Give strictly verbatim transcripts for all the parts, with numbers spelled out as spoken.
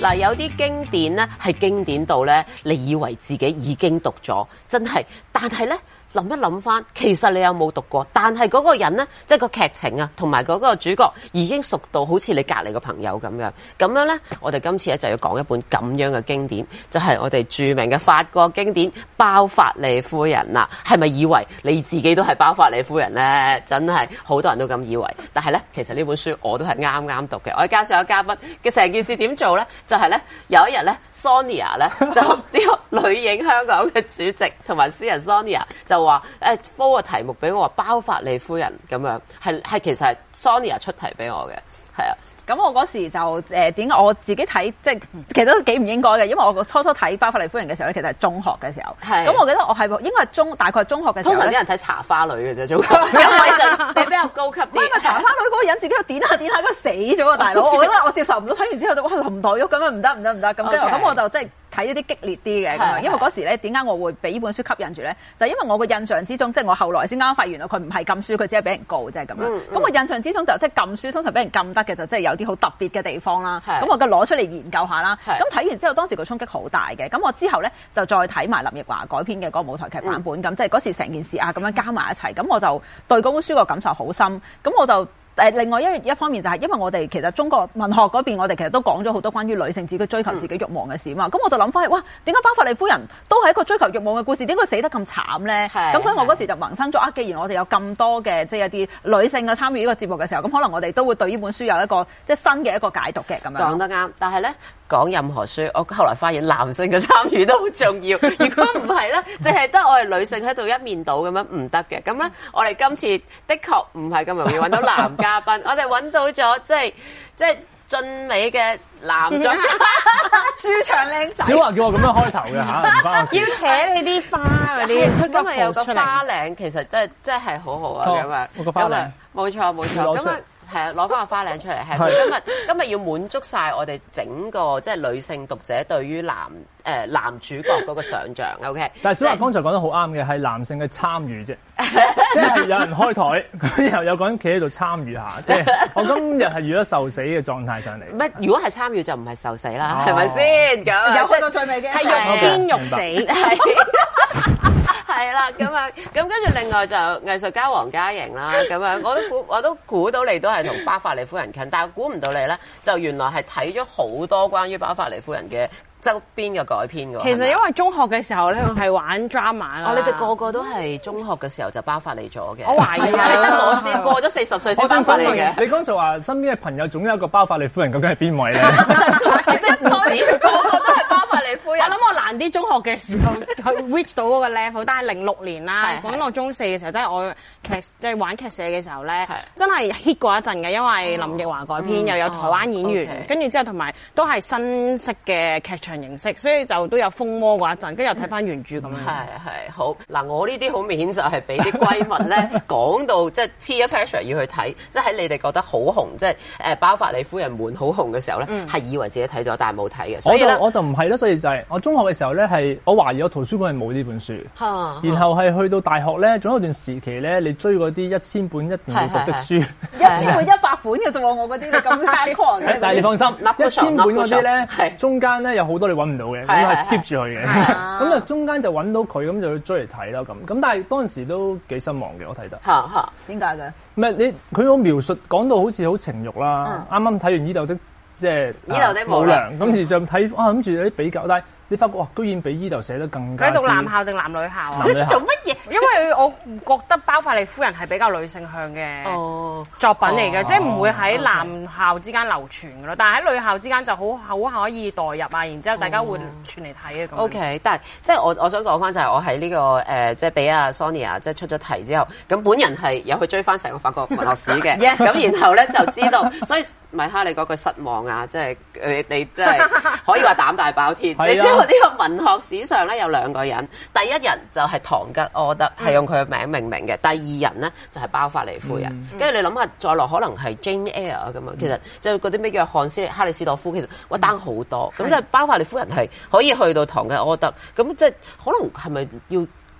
嗱，有啲經典咧係經典到咧，你以為自己已經讀咗，真係，但係咧。諗一諗翻，其實你有冇讀過？但係嗰個人呢，即係個劇情啊，同埋嗰個主角已經熟到好似你隔離個朋友咁樣。咁樣呢，我哋今次咧就要講一本咁樣嘅經典，就係、是、我哋著名嘅法國經典《包法利夫人》啦。係咪以為你自己都係包法利夫人呢？真係好多人都咁以為。但係呢，其實呢本書我都係啱啱讀嘅。我哋介紹有嘉賓嘅成件事點做呢？就係、是、呢，有一日呢 Sonia 呢，就呢個女影香港嘅主席同埋詩人 Sonia 就話誒鋪個題目俾我話包法利夫人咁樣，係係其實係 Sonia 出題俾我嘅，係啊。 咁我嗰時就誒點解我自己睇，即係其實都幾唔應該嘅，因為我初初睇包法利夫人嘅時候咧，其實係中學嘅時候。係。咁我記得我係應該係中大概中學嘅時候。通常啲人睇茶花女嘅啫，中學。因為你比較高級啲。唔係茶花女嗰個人自己喺度點下點下，佢死咗啊！大佬，我覺得我接受唔到。睇完之後就哇林黛玉咁樣唔得唔得唔得咁，跟住咁我就即係。睇一啲激烈啲嘅，咁因為嗰時咧點解我會俾呢本書吸引住咧？就係、因為我個印象之中，即係我後來先啱啱發現原來佢唔係禁書，佢只係俾人告，即係咁樣。咁、嗯嗯、我印象之中就即係禁書，通常俾人禁得嘅就即係有啲好特別嘅地方啦。咁我嘅攞出嚟研究下啦。咁睇完之後，當時個衝擊好大嘅。咁我之後咧就再睇埋林奕華改編嘅嗰個舞台劇版本，咁、嗯、即係嗰時成件事啊咁樣加埋一齊，咁我就對嗰本書個感受好深。咁我就。誒，另外一一方面就係因為我哋其實中國文學嗰邊，我哋其實都講咗好多關於女性自己追求自己慾望嘅事嘛。咁、嗯、我就諗翻起，哇，點解包法利夫人都係一個追求慾望嘅故事，點解死得咁慘咧？咁所以我嗰時就萌生咗啊，既然我哋有咁多嘅即係一啲女性嘅參與呢個節目嘅時候，咁可能我哋都會對呢本書有一個即係新嘅一個解讀嘅咁樣。講得啱，但係咧講任何書，我後來發現男性嘅參與都好重要。如果唔係咧，淨係得我哋女性喺度一面倒咁樣唔得嘅。咁咧，我哋今次的確唔係咁容易揾到男嘉賓，我哋揾到咗即係即係俊美嘅男作駐場靚仔。小華叫我咁樣開頭嘅嚇，唔關我事。要扯你啲花嗰啲，佢今日有個花領，其實真係真係好好啊咁啊！我個花領，冇錯冇錯咁啊！係啊，攞翻個花領出嚟，係佢今日今日要滿足晒我哋整個即係女性讀者對於男誒、呃、男主角嗰個想像。OK，但係小華剛才講得好啱嘅，係男性嘅參與啫，即係有人開台，然後有個人企喺度參與下，即係我今日係遇咗受死嘅狀態上嚟。咩？如果係參與就唔係受死啦，係咪先？咁有去到最尾嘅係欲仙欲死。係係啦，咁啊，咁跟住另外就藝術家黃嘉瑩啦，咁樣我都估我都估到你都係同包法利夫人近，但係估唔到你咧，就原來係睇咗好多關於包法利夫人嘅周邊嘅改編㗎。其實因為中學嘅時候咧，我係玩 drama 哦，你哋個個都係中學嘅時候就包法利咗嘅。我懷疑啊，你得我先過咗四十歲先包法利嘅。你剛才話身邊嘅朋友總有一個包法利夫人，究竟係邊位咧？即係唔止個個都係包法利夫人。我諗我難啲中學嘅時候去 reach 到嗰個 level，但係零六年啦，講到中四嘅時候，即係我劇即係玩劇社嘅時候咧，真係 hit 過一陣嘅，因為林奕華改編又有台灣演員，跟住之後同埋都係新式嘅劇場形式，所以就都有風魔過一陣，跟住又睇翻原著咁樣。係係好嗱，我呢啲好明顯就係俾啲閨蜜咧講到即係 peer pressure 要去睇，即係喺你哋覺得好紅，即係誒包法利夫人們好紅嘅時候咧，係、嗯、以為自己睇咗，但係冇睇嘅。所以我就我就唔係啦，所以就係我中學嘅時候咧，係我懷疑我圖書館係冇呢本書，然後係去到大學咧，總有一段時期咧，你追嗰啲一千本一定要讀的書，一千本一百本嘅啫喎，我嗰啲咁街狂嘅。但係你放心，一千本嗰啲咧，中間咧有好多你揾唔到嘅，咁係 skip 住佢嘅。咁啊中間就揾到佢，咁就要追嚟睇啦咁。咁但係當時都幾失望嘅，我睇得。嚇嚇，點解嘅？唔係你佢個描述講到好似好情慾啦，啱啱睇完依度的即係依度的冇良，咁時就睇啊諗住有啲比較，但係。你發覺哇，居然比依度寫得更加。你讀男校定男女校啊？你做乜嘢？因為我覺得包法利夫人係比較女性向嘅作品嚟嘅，即係唔會喺男校之間流傳嘅咯。但係喺女校之間就好好可以代入啊，然之後大家會傳嚟睇嘅咁。O K， 但係即係我我想講翻就係我喺呢個誒，即係俾阿 Sonia 即係出咗題之後，咁本人係有去追翻成個法國文學史嘅，咁然後咧就知道，所以米哈你嗰句失望啊，即係你你即係可以話膽大包天，你知道。呢個文學史上咧有兩個人，第一人就係唐吉柯德，係、嗯、用佢嘅名命名嘅；第二人咧就係、是、包法利夫人。跟住、嗯、你諗下，再落可能係 Jane Eyre 咁樣，其實就嗰啲咩叫漢斯哈里斯朵夫，其實哇單好多。咁即係包法利夫人係可以去到唐吉柯德，咁即係可能係咪要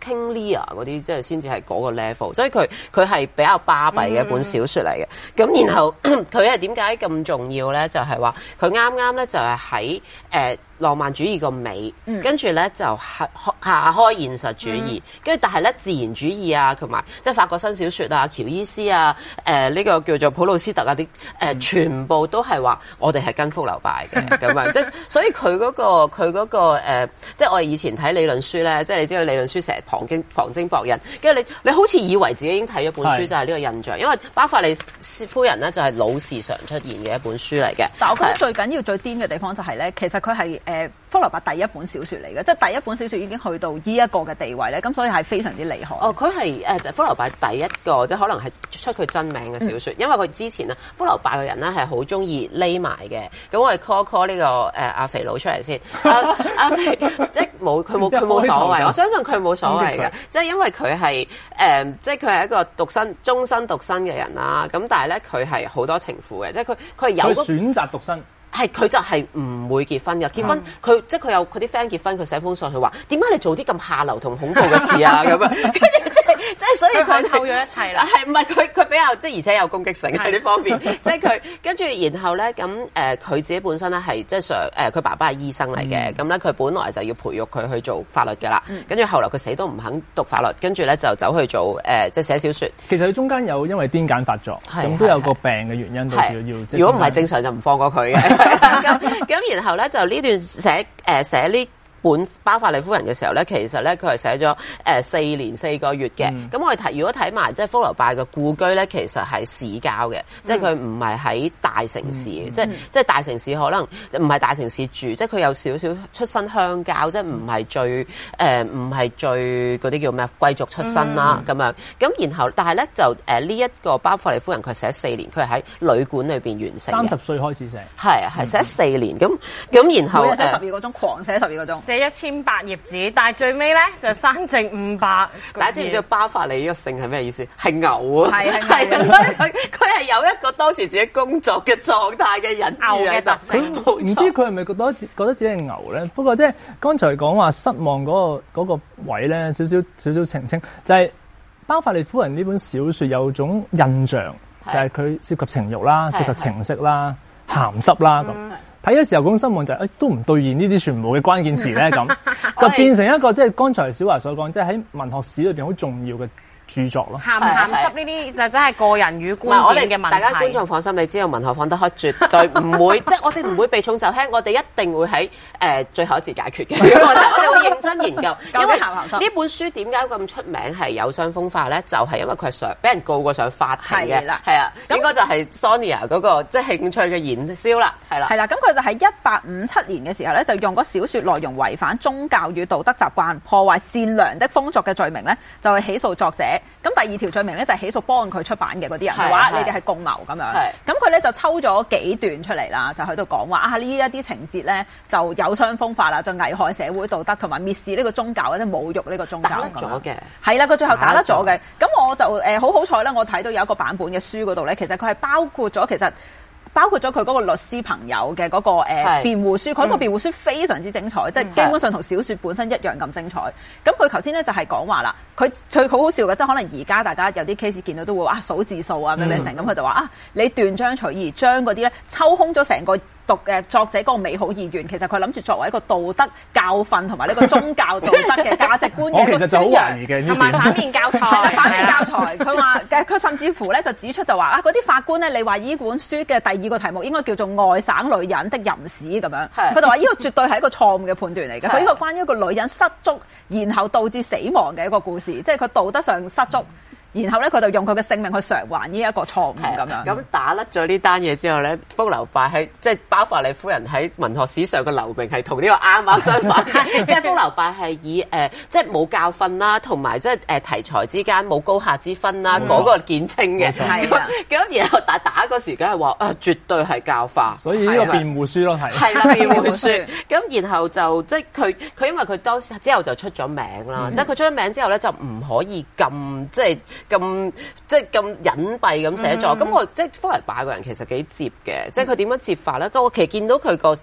King Lear 嗰啲，即係先至係嗰個 level，所以佢佢係比較巴閉嘅一本小説嚟嘅。咁、嗯、然後佢係點解咁重要咧？就係話佢啱啱咧就係喺誒浪漫主義個尾，跟住咧就係下開現實主義，跟、嗯、住但係咧自然主義啊，同埋即係法國新小説啊、喬伊斯啊、誒、呃、呢、這個叫做普魯斯特啊啲誒、呃，全部都係話我哋係跟福樓拜嘅咁樣，即係所以佢嗰、那個佢嗰、那個、呃、即係我哋以前睇理論書咧，即係你知道理論書成日旁經旁徵博引，跟住你你好似以為自己已經睇咗本書就係呢個印象，因為巴法利夫人咧就係老是常出現嘅一本書嚟嘅。但我覺得最緊要最癲嘅地方就係咧，其實佢係誒福樓拜第一本小説嚟嘅，即係第一本小説已經去到呢一個嘅地位咧，咁所以係非常之厲害。哦，佢係誒福樓拜第一個，即係可能係出佢真名嘅小説、嗯，因為佢之前啊福樓拜嘅人咧係好中意匿埋嘅。咁我哋 call call 呢、這個誒阿、呃、肥佬出嚟先，阿、啊、阿、啊、肥即係冇佢冇佢冇所謂，我相信佢冇所謂嘅，即係因為佢係誒即係佢係一個獨身終身獨身嘅人啦。咁但係咧佢係好多情婦嘅，即係佢佢係有佢選擇獨身。係佢就係唔會結婚嘅，結婚佢、嗯、即係佢有佢啲 friend 結婚，佢寫封信去話點解你做啲咁下流同恐怖嘅事啊咁樣，跟住即係即係所以佢透咗一切啦。係唔係佢佢比較即係而且有攻擊性喺呢方面，即係佢跟住然後咧咁誒佢自己本身咧係即係上誒佢爸爸係醫生嚟嘅，咁咧佢本來就要培育佢去做法律㗎啦，跟、嗯、住後來佢死都唔肯讀法律，跟住咧就走去做誒、呃、即係寫小説。其實佢中間有因為癲癇發作，咁都有個病嘅原因導致要。如果唔係正常就唔放過佢嘅。咁咁然後咧就呢段寫誒寫呢本巴法利夫人嘅時候咧，其實咧佢係寫咗誒四年四個月嘅。咁、嗯、我哋睇如果睇埋即係福樓拜嘅故居咧，其實係市郊嘅、嗯，即係佢唔係喺大城市，嗯、即係、嗯、即係大城市可能唔係大城市住，即係佢有少少出身鄉郊，即係唔係最誒唔係最嗰啲叫咩貴族出身啦咁、嗯、樣。咁然後但係咧就誒呢一個巴法利夫人佢寫四年，佢係喺旅館裏邊完成嘅。三十歲開始寫，係係寫四年咁咁，然後每日寫十二個鐘，狂寫十二個鐘。 寫一千八頁紙，但係最尾咧就生剩五百。 大家知唔知道巴法利呢個姓係咩意思？係牛啊！係係係，所以佢佢係有一個當時自己工作嘅狀態嘅人牛嘅特性。唔知佢係咪覺得覺得自己係牛咧？不過即係剛才講話失望嗰個嗰個位咧，少少少少澄清，就係巴法利夫人呢本小説有種印象，就係佢涉及情慾啦、涉及情色啦、鹹濕啦咁。睇嘅時候，嗰種失望就係、是、誒、哎、都唔兌現呢啲全部嘅關鍵詞咧，咁就變成一個即係剛才小樺所講，即係喺文學史裏邊好重要嘅著作咯。鹹唔鹹濕呢啲就真係個人與觀點嘅問題。大家觀眾放心，你知道文學放得開絕對唔會，即係我哋唔會避重就輕，我哋一定會喺誒、呃、最後一節解決嘅。我哋我哋會認真研究，因為呢本書點解咁出名係有傷風化咧？就係、是、因為佢係上俾人告過上法庭嘅，係啊，應該就係 Sonia 嗰個即係興趣嘅燃燒啦，係啦，係啦。咁佢就喺一八五七年嘅時候咧，就用嗰小説內容違反宗教與道德習慣、破壞善良的風俗嘅罪名咧，就係起訴作者。咁第二條罪名咧就係起訴幫佢出版嘅嗰啲人嘅話，你哋係共謀咁樣。咁佢咧就抽咗幾段出嚟啦，就喺度講話啊呢一啲情節咧就有傷風化啦，就危害社會道德同埋蔑視呢個宗教或者侮辱呢個宗教。打甩咗嘅，係啦，佢最後打甩咗嘅。咁我就誒好好彩啦，我睇到有一個版本嘅書嗰度咧，其實佢係包括咗其實。包括咗佢嗰個律師朋友嘅嗰、那個誒、呃、辯護書，佢個辯護書非常之精彩，嗯、即係基本上同小説本身一樣咁精彩。咁佢頭先咧就係講話啦，佢最好好笑嘅，即係可能而家大家有啲 case 見到都會啊數字數啊咩咩成，咁佢就話啊你斷章取義，將嗰啲咧抽空咗成個讀誒作者嗰個美好意願，其實佢諗住作為一個道德教訓同埋呢個宗教道德嘅價值觀嘅一個宣揚，同埋反面教材。係啦，反面教材。佢話嘅佢甚至乎咧就指出就話啊嗰啲法官咧，你話呢本書嘅第二個題目應該叫做外省女人的淫史咁樣，佢就話呢個絕對係一個錯誤嘅判斷嚟嘅。佢呢個關於一個女人失足，然後導致死亡嘅一個故事，即係佢道德上失足。然後咧，佢就用佢嘅性命去償還呢一個錯誤咁樣。咁打甩咗呢單嘢之後咧，福樓拜係即係巴法利夫人喺文學史上嘅留名係同呢個啱啱相反。即係福樓拜係以誒、呃、即係冇教訓啦，同埋即係誒題材之間冇高下之分啦，嗰、那個見稱嘅。係咁，咁然後打打嗰時梗係話啊，絕對係教化。所以呢個辯護書咯，係係啦，辯護書。咁然後就即係佢佢因為佢當時之後就出咗名啦，嗯、即係佢出咗名之後咧就唔可以咁即係。咁即係咁隱蔽咁寫作，咁、嗯、我即係福樓拜個人其實幾接嘅，即係佢點樣接法咧？咁我其實見到佢個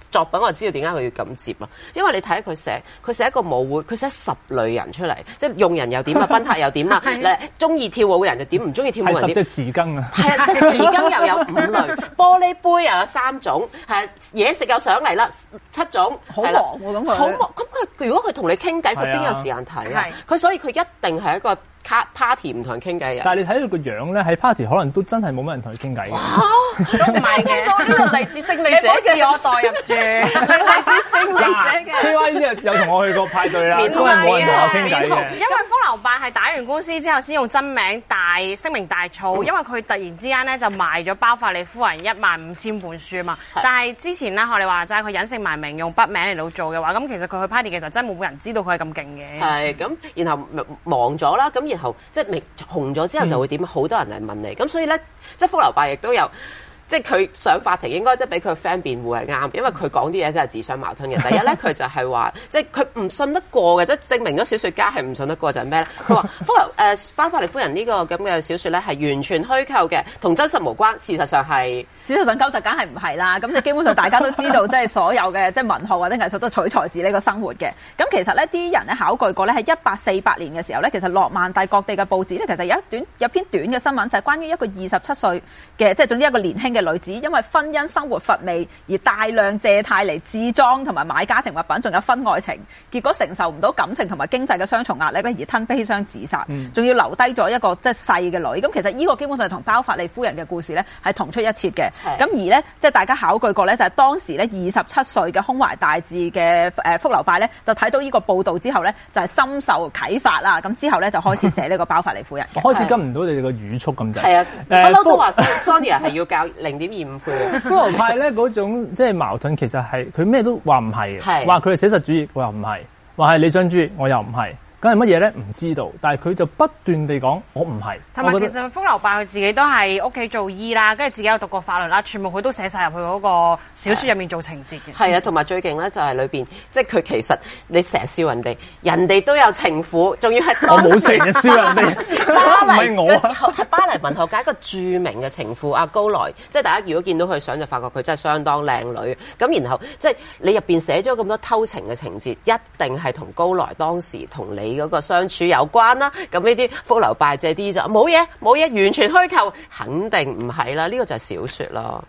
作品，我知道點解佢要咁接啦。因為你睇佢寫，佢寫一個舞會，佢寫十類人出嚟，即係用人又點啊，賓客又點啊，誒中意跳舞嘅人就點，唔中意跳舞嘅人點。 係十隻匙羹啊！ 係啊，即係匙羹又有五類，玻璃杯又有三種，係嘢食又上嚟啦，七種。 好忙喎，咁佢。 好忙，咁佢如果佢同你傾偈，佢邊有時間睇啊？佢所以佢一定係一個。party 唔同人傾偈嘅， 但係你睇佢個樣咧，喺 party 可能都真係冇乜人同佢傾偈嘅。 都唔係聽過呢個勵志勝利者嘅，我代入住勵志勝利者嘅。 K Y 呢日有同我去過派對啦，都係冇人同我傾偈嘅。 因為福樓拜係打完官司之後先用真名大聲名大噪，因為佢突然之間咧就賣咗包法利夫人一萬五千本書啊嘛。但係之前咧學你話齋，佢隱姓埋名用筆名嚟到做嘅話，咁其實佢去 party 嘅時候真係冇人知道佢係咁勁嘅。 係咁，然後忙咗啦，咁然後即係未紅咗之後就會點？好、嗯、多人嚟問你，咁所以咧，即係福樓拜亦都有，即係佢上法庭應該即係俾佢 friend 辯護係啱，因為佢講啲嘢真係自相矛盾嘅。第一咧，佢就係話，即係佢唔信得過嘅，即係證明咗小説家係唔信得過就係咩咧？佢話福樓誒包法利夫人呢個咁嘅小説咧係完全虛構嘅，同真實無關。事實上係。 事實上，鳩就梗係唔係啦。咁就基本上大家都知道，即係所有嘅即係文學或者藝術都取材自呢個生活嘅。咁其實咧，啲人咧考據過咧，喺一八四八年嘅時候咧，其實諾曼第各地嘅報紙咧，其實有一段有篇短嘅新聞，就係關於一個二十七歲嘅，即係總之一個年輕嘅女子，因為婚姻生活乏味而大量借貸嚟置裝同埋買家庭物品，仲有婚外情，結果承受唔到感情同埋經濟嘅雙重壓力咧，而吞悲傷自殺，仲要留低咗一個即係細嘅女。咁其實呢個基本上係同包法利夫人嘅故事咧係同出一轍嘅。咁而咧，即係大家考據過咧，就係當時咧二十七歲嘅胸懷大志嘅誒福樓拜咧，就睇到呢個報導之後咧，就係深受啟發啦。咁之後咧就開始寫呢個包法利夫人。 我開始跟唔到你哋個語速咁滯。 係啊，不嬲都話 Sonia 係要教零點二五倍嘅。 福樓拜咧嗰種即係矛盾，其實係佢咩都話唔係，話佢係寫實主義，我又唔係；話係理想主義，我又唔係。咁係乜嘢咧？唔知道，但係佢就不斷地講我唔係。 同埋其實福樓拜佢自己都係屋企做醫啦，跟住自己有讀過法律啦，全部佢都寫晒入去嗰個小説入面做情節嘅。 係啊，同埋最勁咧就係裏邊，即係佢其實你成日笑人哋，人哋都有情婦，仲要係我冇成日笑人哋， 巴黎唔係我啊， 係巴黎文學界一個著名嘅情婦阿高萊，即係大家如果見到佢相就發覺佢真係相當靚女。咁然後即係你入邊寫咗咁多偷情嘅情節，一定係同高萊當時同你嗰個相處有關啦，咁呢啲福樓拜借啲就冇嘢冇嘢，完全虛構，肯定唔係啦。呢、這個就係小說咯。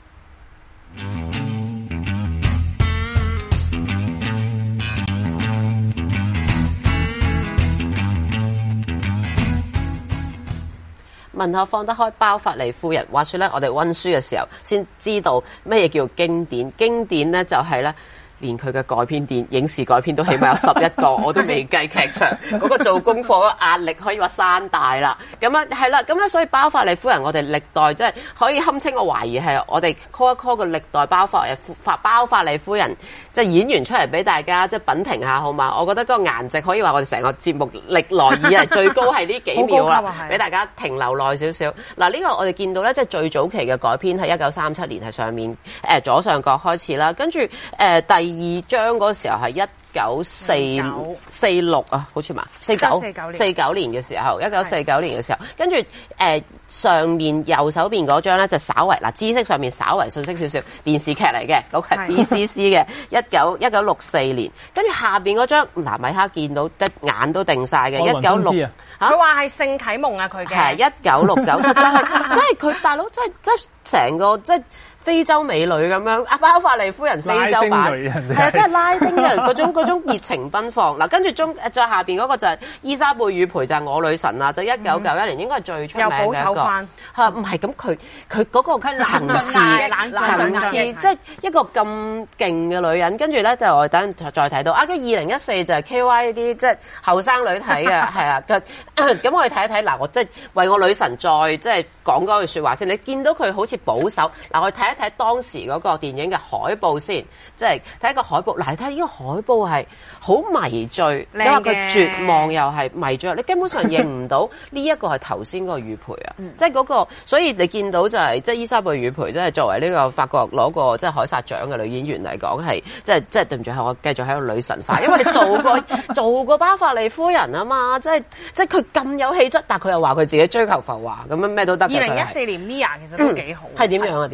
文學放得開，包法利夫人。話說咧，我哋溫書嘅時候先知道咩嘢叫經典。經典咧就係咧。連佢嘅改編電影視改編都起碼有十一個，我都未計劇場嗰個做功課嗰個壓力可以話山大啦。咁啊係啦，咁咧所以包法利夫人我哋歷代即係可以堪稱，我懷疑係我哋 call 一 call 個歷代包法法包法利夫人即係演員出嚟俾大家即係品評下好嘛？我覺得嗰個顏值可以話我哋成個節目歷來以嚟最高係呢幾秒啦，俾大家停留耐少少。嗱呢個我哋見到咧，即係最早期嘅改編係一九三七年係上面誒、呃、左上角開始啦，跟住誒、呃、第二章嗰時候係一九四四六啊，好似嘛，四九四九年嘅時候，一九四九年嘅時候，跟住誒上面右手邊嗰張咧就稍為嗱知識上面稍為信息少少，電視劇嚟嘅，嗰係 B C C 嘅，一九一九六四年，跟住下邊嗰張嗱米哈見到即眼都定晒嘅，一九六佢話係性啟蒙啊，佢嘅係一九六九，實在係即係佢大佬，即係即係成個即係。非洲美女咁樣，阿包法利夫人非洲版，係啊，即係拉丁嘅嗰種嗰種熱情奔放。嗱，跟住中再下邊嗰個就係伊莎貝與培，就係我女神啦，就一九九一年應該係最出名嘅一個。又保守翻嚇，唔係咁佢佢嗰個層次層次，即係一個咁勁嘅女人。跟住咧就我等陣再睇到啊，佢二零一四就係 K Y 呢啲即係後生女睇嘅，係啊。咁我哋睇一睇嗱，我即係為我女神再即係講嗰句説話先。你見到佢好似保守嗱，我哋睇一睇當時嗰個電影嘅海報先，即係睇一個海報。嗱，你睇呢個海報係好迷醉，因為佢絕望又係迷醉，你根本上認唔到呢一個係頭先嗰個雨培啊，即係嗰個。所以你見到就係、是、即係伊莎貝雨培，即係作為呢個法國攞過即係凱撒獎嘅女演員嚟講，係即係即係對唔住，係我繼續喺度女神化，因為你做過做過包法利夫人啊嘛，即係即係佢咁有氣質，但係佢又話佢自己追求浮華，咁樣咩都得。 二零一四年 Mia 其實都幾好， 係點、嗯、樣啊？點樣？ 我自己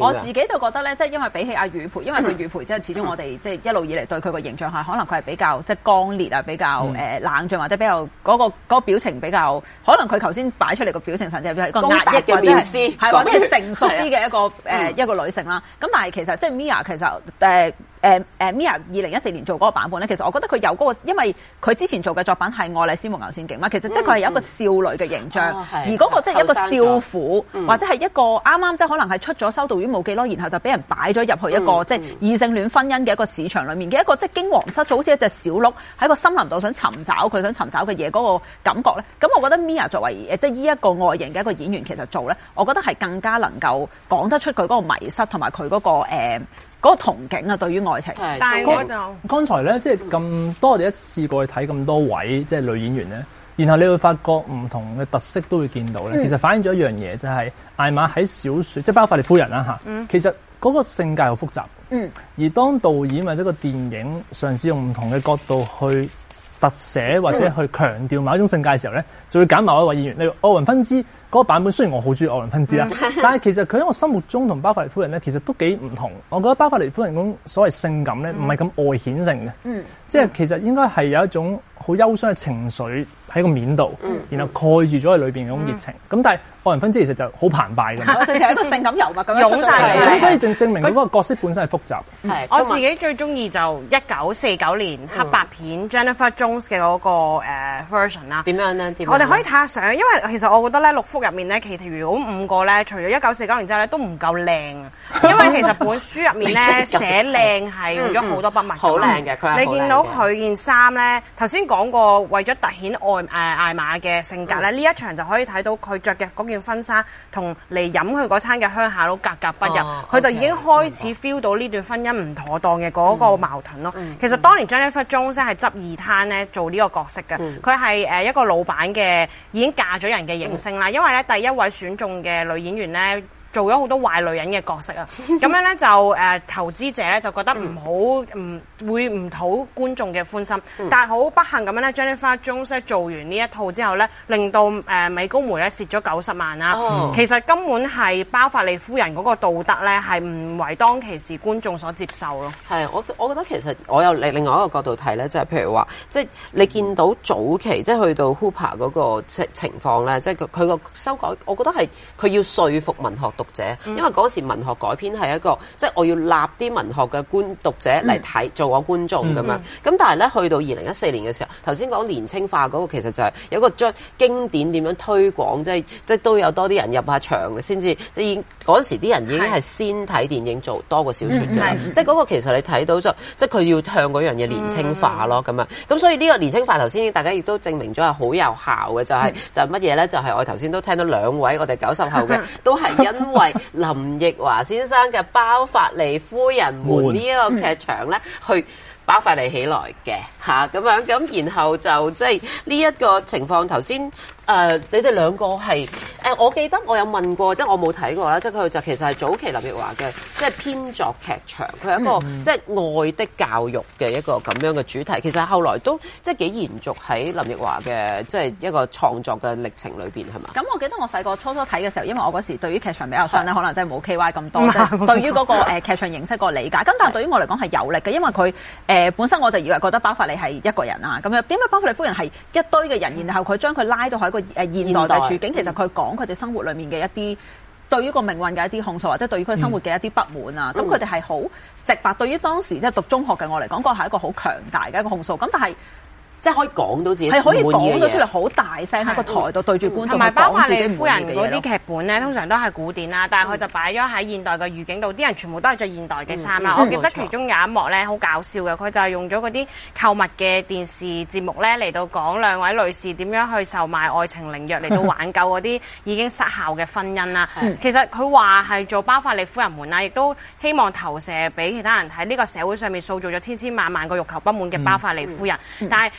就覺得咧，即係因為比起阿雨培，因為佢雨培即係始終我哋即係一路以嚟對佢個形象係可能佢係比較即係剛烈啊，比較誒、呃、冷峻或者比較嗰、嗰個嗰個表情比較，可能佢頭先擺出嚟個表情甚至係一個壓抑嘅表思，係或者係成熟啲嘅一個誒、呃、一個女性啦。咁但係其實即係 Mia 其實誒。呃誒誒 Mia 二零一四年做嗰個版本咧，其實我覺得佢有嗰、那個，因為佢之前做嘅作品係《愛麗絲夢遊仙境》嘛，其實即係佢係有一個少女嘅形象，嗯哦、而嗰個即係一個少婦，嗯、或者係一個啱啱即係可能係出咗修道院冇幾耐，然後就俾人擺咗入去一個、嗯、即係異性戀婚姻嘅一個市場裡面嘅一個即係驚惶失措，好似一隻小鹿喺個森林度想尋找佢想尋找嘅嘢嗰個感覺咧。咁我覺得 Mia 作為誒即係依一個外形嘅一個演員，其實做咧，我覺得係更加能夠講得出佢嗰個迷失同埋佢嗰個誒。呃嗰個憧憬啊，對於愛情。 但係我就剛才咧，即係咁多我哋一次過去睇咁多位即係女演員咧，然後你會發覺唔同嘅特色都會見到咧。嗯、其實反映咗一樣嘢，就係艾瑪喺小説，即係包括法利夫人啦嚇。嗯、其實嗰個性格好複雜。嗯。而當導演或者個電影嘗試用唔同嘅角度去特寫或者去強調某一種性格嘅時候咧，就會揀某一位演員。例如奧雲芬茲嗰個版本，雖然我好中意奧雲芬茲啦，嗯、但係其實佢喺我心目中同包法利夫人咧，其實都幾唔同。我覺得包法利夫人嗰種所謂性感咧，唔係咁外顯性嘅，嗯、即係其實應該係有一種好憂傷嘅情緒喺個面度，嗯、然後蓋住咗喺裏邊嗰種熱情。咁、嗯、但係奧雲芬茲其實就好澎湃嘅， 就係一個性感尤物咁樣湧晒嚟。 咁所以正證明佢嗰個角色本身係複雜。 係，我自己最中意就一九四九年黑白片 Jennifer Jones 嘅嗰個誒 version 啦。 點樣咧？點樣？ 我哋可以睇下相，因為其實我覺得咧六幅入面咧，其餘嗰五個咧，除咗一九四九年之後咧，都唔夠靚啊。因為其實本書入面咧寫靚係用咗好多筆墨。 好靚嘅，佢你見到佢件衫咧，頭先講過為咗突顯愛誒艾瑪嘅性格咧，呢一場就可以睇到佢着嘅嗰件婚紗同嚟飲佢嗰餐嘅鄉下佬格格不入，佢就已經開始 feel 到呢段婚姻唔妥當嘅嗰個矛盾咯。其實當年 Jennifer Jones 係執二攤咧做呢個角色嘅，佢係誒一個老闆嘅已經嫁咗人嘅影星啦。因為咧第一位選中嘅女演員咧，做咗好多壞女人嘅角色啊，咁樣咧就誒、呃、投資者咧就覺得唔好，唔、嗯、會唔討觀眾嘅歡心，嗯、但係好不幸咁樣咧 Jennifer Jones 做完呢一套之後咧，令到誒、呃、美高梅咧蝕咗九十萬啦。哦、其實根本係包法利夫人嗰個道德咧係唔為當其時觀眾所接受咯。 係，我我覺得其實我有另另外一個角度睇咧，即係譬如話，即係你見到早期即係去到 Hooper 嗰個情情況咧，即係佢佢個修改，我覺得係佢要說服文學讀者，因為嗰時文學改編係一個，即係我要立啲文學嘅觀讀者嚟睇，做我觀眾咁樣。咁但係咧，去到二零一四年嘅時候，頭先講年青化嗰個其實就係有一個將經典點樣推廣，即係即係都有多啲人入下場先至，即係已經嗰陣時啲人已經係先睇電影做多過小説嘅啦。即係嗰個其實你睇到就，即係佢要向嗰樣嘢年青化咯咁樣。咁所以呢個年青化頭先大家亦都證明咗係好有效嘅，就係、是、就係乜嘢咧？就係、是、我頭先都聽到兩位我哋九十後嘅都係因為林奕華先生嘅《包法利夫人們》呢一個劇場咧，去包法利起來嘅嚇咁樣咁，然後就即係呢一個情況。頭先誒，你哋兩個係誒、呃，我記得我有問過，即係我冇睇過啦。即係佢就其實係早期林奕華嘅，即係編作劇場，佢係一個、嗯、即係愛的教育嘅一個咁樣嘅主題。其實後來都即係幾延續喺林奕華嘅即係一個創作嘅歷程裏邊，係嘛？咁我記得我細個初初睇嘅時候，因為我嗰時對於劇場比較新咧，可能真係冇 K Y 咁多，即係對於嗰個誒劇場形式個理解。咁但係對於我嚟講係有力嘅，因為佢誒、呃、本身我就以為覺得包法利係一個人啊，咁樣點解包法利夫人係一堆嘅人，然後佢將佢拉到喺個誒現代嘅處境，其實佢講佢哋生活裡面嘅一啲對於個命運嘅一啲控訴，或者對於佢生活嘅一啲不滿啊，咁佢哋係好直白。對於當時即係讀中學嘅我嚟講，嗰個係一個好強大嘅一個控訴。咁但係即係可以講到自己係可以講到出嚟，好大聲喺個台度對住觀眾講自己唔滿嘅嘢。同埋包法利夫人嗰啲劇本咧，通常都係古典啦，但係佢就擺咗喺現代嘅語境度，啲人全部都係着現代嘅衫啦。我記得其中有一幕咧好搞笑嘅，佢就係用咗嗰啲購物嘅電視節目咧嚟到講兩位女士點樣去售賣愛情靈藥嚟到挽救嗰啲已經失效嘅婚姻啦。其實佢話係做包法利夫人們啦，亦都希望投射俾其他人睇呢個社會上面塑造咗千千萬萬個欲求不滿嘅包法利夫人，但係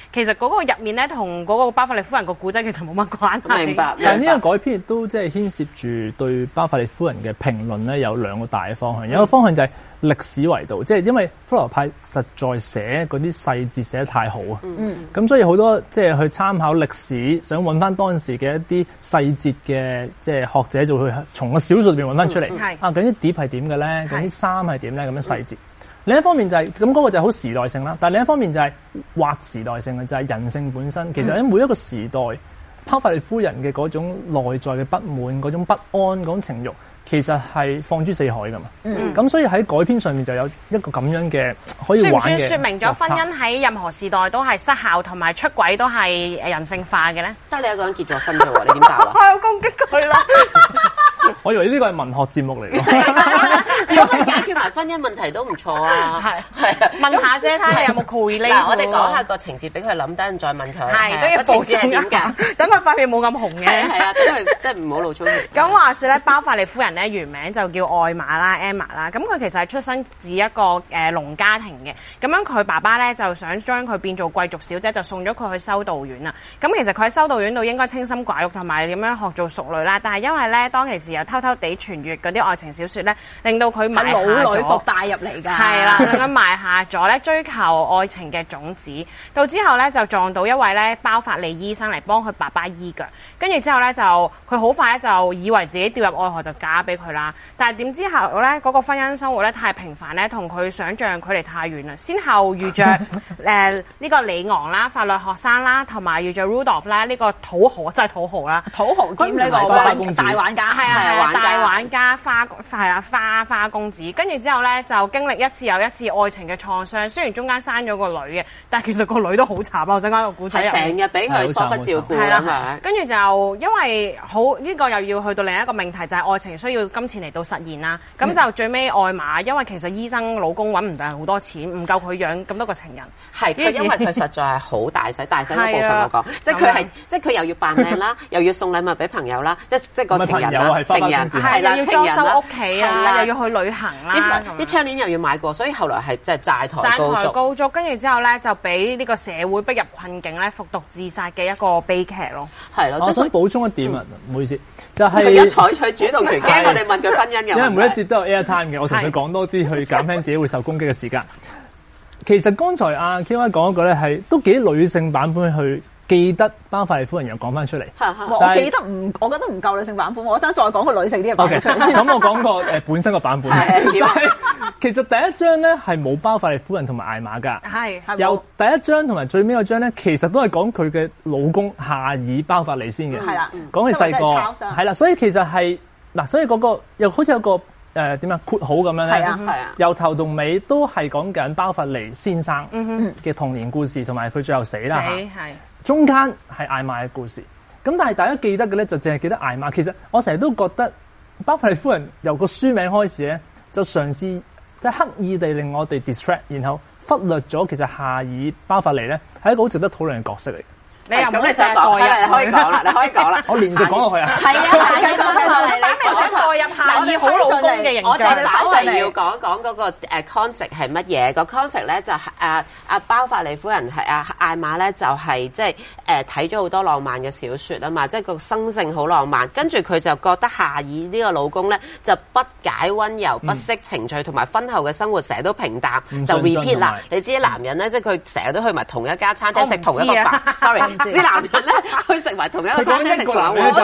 其實嗰個入面咧同嗰個包法利夫人個古仔其實冇乜關係。 明白。 但係呢個改編亦都即係牽涉住對包法利夫人嘅評論咧，有兩個大嘅方向。有一個方向就係歷史維度，即係因為福樓派實在寫嗰啲細節寫得太好啊。嗯。咁所以好多即係去參考歷史，想揾翻當時嘅一啲細節嘅即係學者就去從個小說裏邊揾翻出嚟。係、嗯。啊，究竟啲碟係點嘅咧？究竟啲衫係點咧？咁樣細節。另一方面就係咁嗰個就係好時代性啦，但係另一方面就係劃時代性嘅，就係、是、人性本身。其實喺每一個時代，包法利夫人嘅嗰種內在嘅不滿、嗰種不安、嗰種情慾，其實係放諸四海噶嘛。咁、嗯、所以喺改編上面就有一個咁樣嘅可以玩嘅。算唔算説明咗婚姻喺任何時代都係失效，同埋出軌都係人性化嘅咧？ 得你一個人結咗婚啫喎，你點答啊？ 我有攻擊佢啦！ 我以為呢個係文學節目嚟嘅。 如果解決埋婚姻問題都唔錯啊！ 係係啊，問下啫，睇下有冇 correlate。 嗱，我哋講下個情節俾佢諗，等陣再問佢。 係都要報紙係點㗎？等佢塊面冇咁紅嘅。 係啊，等佢即係唔好露出嚟。 咁話說咧，包法利夫人咧原名就叫愛瑪啦 ，Emma 啦。咁佢其實係出身自一個誒農家庭嘅。咁樣佢爸爸咧就想將佢變做貴族小姐，就送咗佢去修道院啊。咁其實佢喺修道院度應該清心寡慾同埋點樣學做淑女啦。但係因為咧當其時又偷偷地傳閱嗰啲愛情小説咧，令到佢埋下咗女僕帶入嚟㗎。 係啦，令佢埋下咗咧追求愛情嘅種子。到之後咧就撞到一位咧包法利醫生嚟幫佢爸爸醫腳，跟住之後咧就佢好快咧就以為自己掉入愛河就嫁俾佢啦。但係點知後咧嗰個婚姻生活咧太平凡咧，同佢想像距離太遠啦。先後遇着誒呢個里昂啦，法律學生啦，同埋遇着 Rudolph 啦，呢個土豪真係土豪啦， 土豪兼呢個大玩家， 係啊，大玩家花係啦花花公子。跟住之後咧就經歷一次又一次愛情嘅創傷。雖然中間生咗個女嘅，但係其實個女都好慘啊！我想講個古仔係成日俾佢疏忽照顧，係啦， 跟住就因為好呢個又要去到另一個命題，就係愛情需要金錢嚟到實現啦。咁就最尾愛瑪，因為其實醫生老公揾唔到好多錢，唔夠佢養咁多個情人。 係佢因為佢實在係好大使，大使嗰部分我講，即係佢係即係佢又要扮靚啦，又要送禮物俾朋友啦，即係即係個情人啦，情人係啦， 又要裝修屋企啊，又要去旅行啦， 啲窗簾又要買過，所以後來係即係債台高築。 高築，跟住之後咧就俾呢個社會逼入困境咧，服毒自殺嘅一個悲劇咯。 係咯， 我想補充一點啊，唔好意思，就係佢一採取主動權，驚我哋問佢婚姻嘅問題。 因為每一節都有 airtime 嘅，我純粹講多啲去減輕自己會受攻擊嘅時間。其實剛才阿 K Y 講嗰個咧係都幾女性版本去記得包法利夫人又講翻出嚟。 我記得唔，我覺得唔夠女性版本，我想再講個女性啲嘅版本出嚟。 咁、okay, 我講個誒本身個版本。就係其實第一章咧係冇包法利夫人同埋艾瑪㗎。係。由第一章同埋最尾嗰章咧，其實都係講佢嘅老公夏爾包法利先嘅。係啦。講佢細個。係啦，所以其實係嗱，所以嗰、嗰個又好似有個誒點啊括號咁樣咧。係啊係啊。由頭到尾都係講緊包法利先生嘅童年故事，同埋佢最後死啦。死係。中間係艾瑪嘅故事，咁但係大家記得嘅咧就淨係記得艾瑪。其實我成日都覺得包法利夫人由個書名開始咧，就嘗試即係刻意地令我哋 distract， 然後忽略咗其實夏爾包法利咧係一個好值得討論嘅角色嚟。 你又咁你想講，你可以講啦，你可以講啦。 我連續講落去啊。 係啊，係啊，講落嚟， 你想代入夏爾好老公嘅形象。 我哋稍為要講講嗰個誒 conflict 係乜嘢？個 conflict 咧就係誒阿包法利夫人係阿艾瑪咧就係即係誒睇咗好多浪漫嘅小説啊嘛，即係個生性好浪漫，跟住佢就覺得夏爾呢個老公咧就不解溫柔、不識情趣，同埋婚後嘅生活成日都平淡，就 repeat 啦。你知啲男人咧，即係佢成日都去埋同一間餐廳食同一個飯。Sorry。啲男人咧去食埋同一個餐廳食同一個，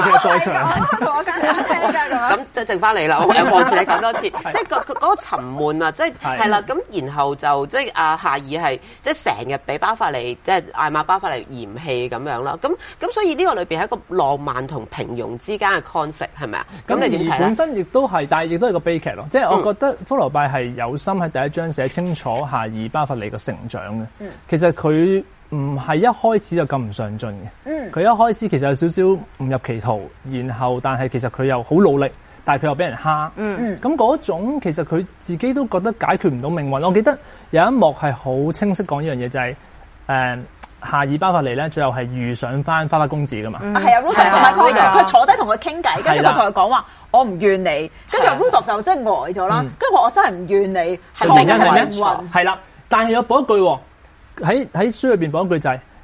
咁即係剩翻你啦！我又望住你講多次，即係個嗰個沉悶啊！即係係啦，咁然後就即係阿夏爾係即係成日俾包法利即係艾瑪包法利嫌棄咁樣啦。咁咁所以呢個裏邊係一個浪漫同平庸之間嘅 conflict 係咪啊？咁你點睇咧？ 本身亦都係，但係亦都係個悲劇咯。即係我覺得福樓拜係有心喺第一章寫清楚夏爾包法利嘅成長嘅。嗯、其實佢唔係一開始就咁唔上進嘅，佢、嗯、一開始其實有少少誤入歧途，然後但係其實佢又好努力，但係佢又俾人蝦，咁嗰、嗯、種其實佢自己都覺得解決唔到命運。我記得有一幕係好清晰講呢樣嘢，就係、是、誒、呃、夏爾包法利咧，最後係遇上翻花花公子噶嘛，係啊 Rudolph 同埋佢佢坐低同佢傾偈，跟住佢同佢講話我唔怨你，跟住 Rudolph就真係呆咗啦，跟住話我真係唔怨你，係命運， 係啦，但係有補一句喎。喺喺書裏邊講一句就係、是，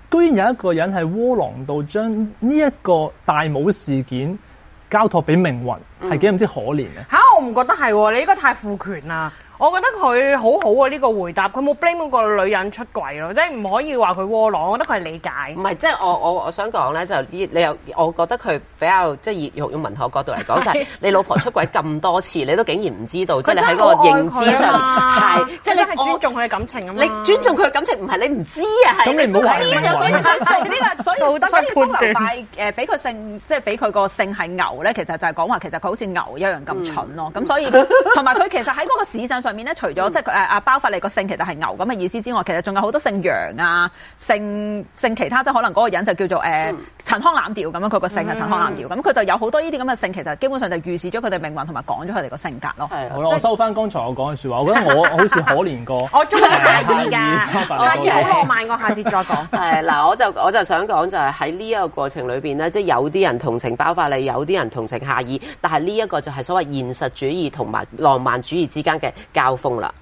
居然有一個人係窩囊到將呢一個大帽事件交託俾命運，係幾咁之可憐嘅。 嚇、啊，我唔覺得係喎，你呢個太父權啦。我覺得佢好好啊！呢、這個回答，佢冇 blame 嗰個女人出軌咯，即係唔可以話佢窩囊。我覺得佢係理解。 唔係，即係我我我想講咧，就呢你又，我覺得佢比較即係用用文學角度嚟講，就係你老婆出軌咁多次，你都竟然唔知道，即係你喺個認知上係，即係你係尊重佢嘅感情啊嘛。你尊重佢嘅感情，唔係你唔知啊，係。 咁你唔好話有所以呢個，所以所以福樓拜誒俾佢姓，即係俾佢個姓係牛咧，其實就係講話其實佢好似牛一樣咁蠢咯。咁、嗯、所以同埋佢其實喺嗰個市鎮上面咧，除咗、嗯、即係佢誒阿包法利個姓其實係牛咁嘅意思之外，其實仲有好多姓楊啊，姓姓其他，即係可能嗰個人就叫做誒、呃嗯、陳腔濫調咁樣，佢個姓係陳腔濫調，咁、嗯、佢就有好多呢啲咁嘅姓，其實基本上就預示咗佢哋命運同埋講咗佢哋個性格咯。 係，好啦，我收翻剛才我講嘅説話，我覺得我好似可憐過。 我中意夏意㗎，夏意好浪漫，我下次再講。 係嗱，我就我就想講就係喺呢一個過程裏邊咧，即係有啲人同情包法利，有啲人同情夏意，但係呢一個就係所謂現實主義同埋浪漫主義之間嘅交鋒啦。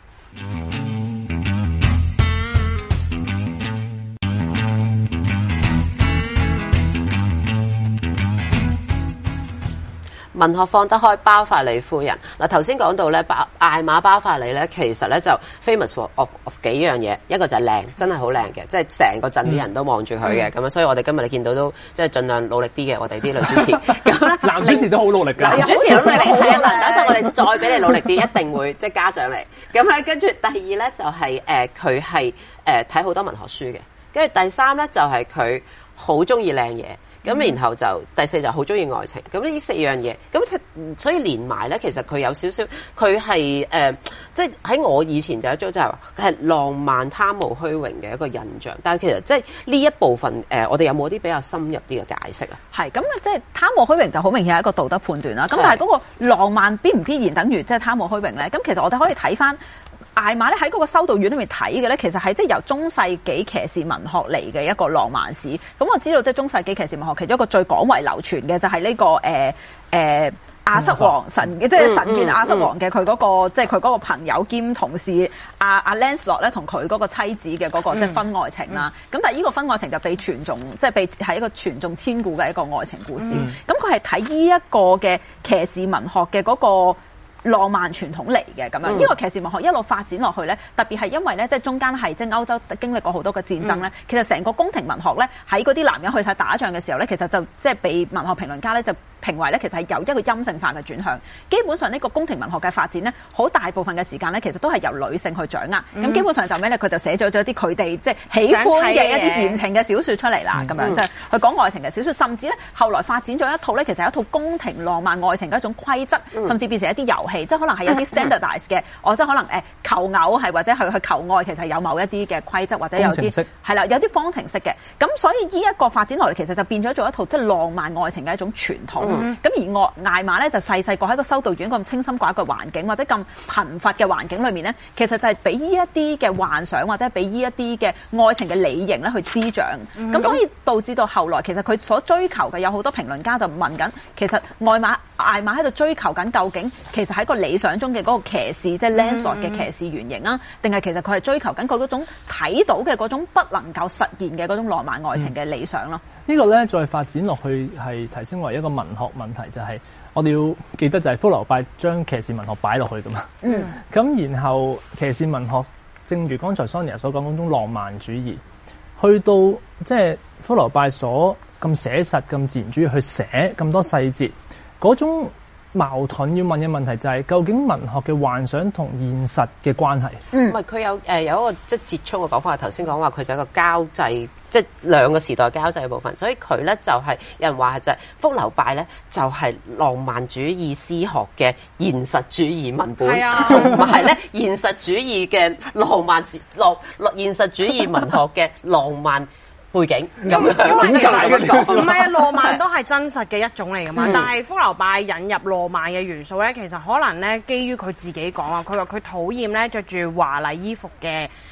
文學放得開包法利夫人嗱，頭先講到咧，艾瑪包法利咧，其實咧就 famous of of 幾樣嘢，一個就係靚，真係好靚嘅，即係成個鎮啲人都望住佢嘅，咁、嗯、所以我哋今日你見到都即係盡量努力啲嘅，我哋啲女主持，咁咧男主持都好努力㗎， 男主持好努力，係啊，等陣我哋再俾你努力啲，一定會即係加上嚟。咁咧跟住第二咧就係誒佢係誒睇好多文學書嘅，跟住第三咧就係佢好中意靚嘢。咁、嗯、然後就第四就好中意愛情，咁呢四樣嘢，咁所以連埋咧，其實佢有少少，佢係誒，即係喺我以前就有一種就係話，佢係浪漫貪慕虛榮嘅一個印象。但係其實即係呢一部分誒、呃，我哋有冇啲比較深入啲嘅解釋啊？係咁即係貪慕虛榮就好明顯係一個道德判斷啦。咁但係嗰個浪漫必唔必然等於即係貪慕虛榮咧？咁其實我哋可以睇翻。艾瑪咧喺嗰個修道院裏面睇嘅咧，其實係即係由中世紀騎士文學嚟嘅一個浪漫史。咁我知道即係中世紀騎士文學其中一個最廣為流傳嘅就係呢、這個誒誒亞瑟王神，嗯、即係神劍亞瑟王嘅佢嗰個即係佢嗰個朋友兼同事阿阿 Lancelot 咧，同佢嗰個妻子嘅嗰個即係婚外情啦。咁、嗯、但係呢個婚外情就被傳頌，即係被係一個傳頌千古嘅一個愛情故事。咁佢係睇呢一個嘅騎士文學嘅嗰、那個。浪漫傳統嚟嘅咁樣，呢、嗯、個騎士文學一路發展落去咧，特別係因為咧，即係中間係即係歐洲經歷過好多嘅戰爭咧、嗯，其實成個宮廷文學咧，喺嗰啲男人去晒打仗嘅時候咧，其實就即係被文學評論家咧就評為咧，其實係有一個陰性化嘅轉向。基本上呢個宮廷文學嘅發展咧，好大部分嘅時間咧，其實都係由女性去掌握。咁、嗯、基本上就咩咧？佢就寫咗咗啲佢哋即係喜歡嘅一啲言情嘅小説出嚟啦，咁、嗯、樣即係去講愛情嘅小説，甚至咧後來發展咗一套咧，其實係一套宮廷浪漫愛情嘅一種規則、嗯，甚至變成一啲遊戲，即係可能係有啲 standardize 嘅，我即係可能誒求偶係或者去去求愛，其實係有某一啲嘅規則或者有啲係啦，有啲方程式嘅。咁所以呢一個發展落嚟，其實就變咗做一套即係浪漫愛情嘅一種傳統。咁、嗯、而我艾瑪咧就細細個喺個修道院咁清心寡欲嘅環境，或者咁貧乏嘅環境裏面咧，其實就係俾呢一啲嘅幻想或者俾呢一啲嘅愛情嘅理型咧去滋長。咁、嗯、所以導致到後來，其實佢所追求嘅有好多評論家就問緊，其實艾瑪艾瑪喺度追求緊究竟其實喺個理想中嘅嗰個騎士，即係 Lancelot 嘅騎士原型啊，定係其實佢係追求緊佢嗰種睇到嘅嗰種不能夠實現嘅嗰種浪漫愛情嘅理想咯？ 嗯，這個、呢個咧再發展落去係提升為一個文學問題，就係、是、我哋要記得就係福樓拜將騎士文學擺落去噶嘛。嗯。咁然後騎士文學，正如剛才 Sonia 所講嗰種浪漫主義，去到即係福樓拜所咁寫實、咁自然主義去寫咁多細節，嗰種矛盾要問嘅問題就係、是、究竟文學嘅幻想同現實嘅關係？ 嗯，唔係佢有誒、呃、有一個即係折衷嘅講法，頭先講話佢就係一個交際，即係兩個時代交際嘅部分，所以佢咧就係、是、有人話係就係福樓拜咧就係浪漫主義詩學嘅現實主義文本，同埋咧現實主義嘅浪漫浪浪現實主義文學嘅浪漫背景咁樣，點解嘅？ 唔係啊，浪漫都係真實嘅一種嚟噶嘛。嗯、但係福樓拜引入浪漫嘅元素咧，其實可能咧基於佢自己講啊，佢話佢討厭咧着住華麗衣服嘅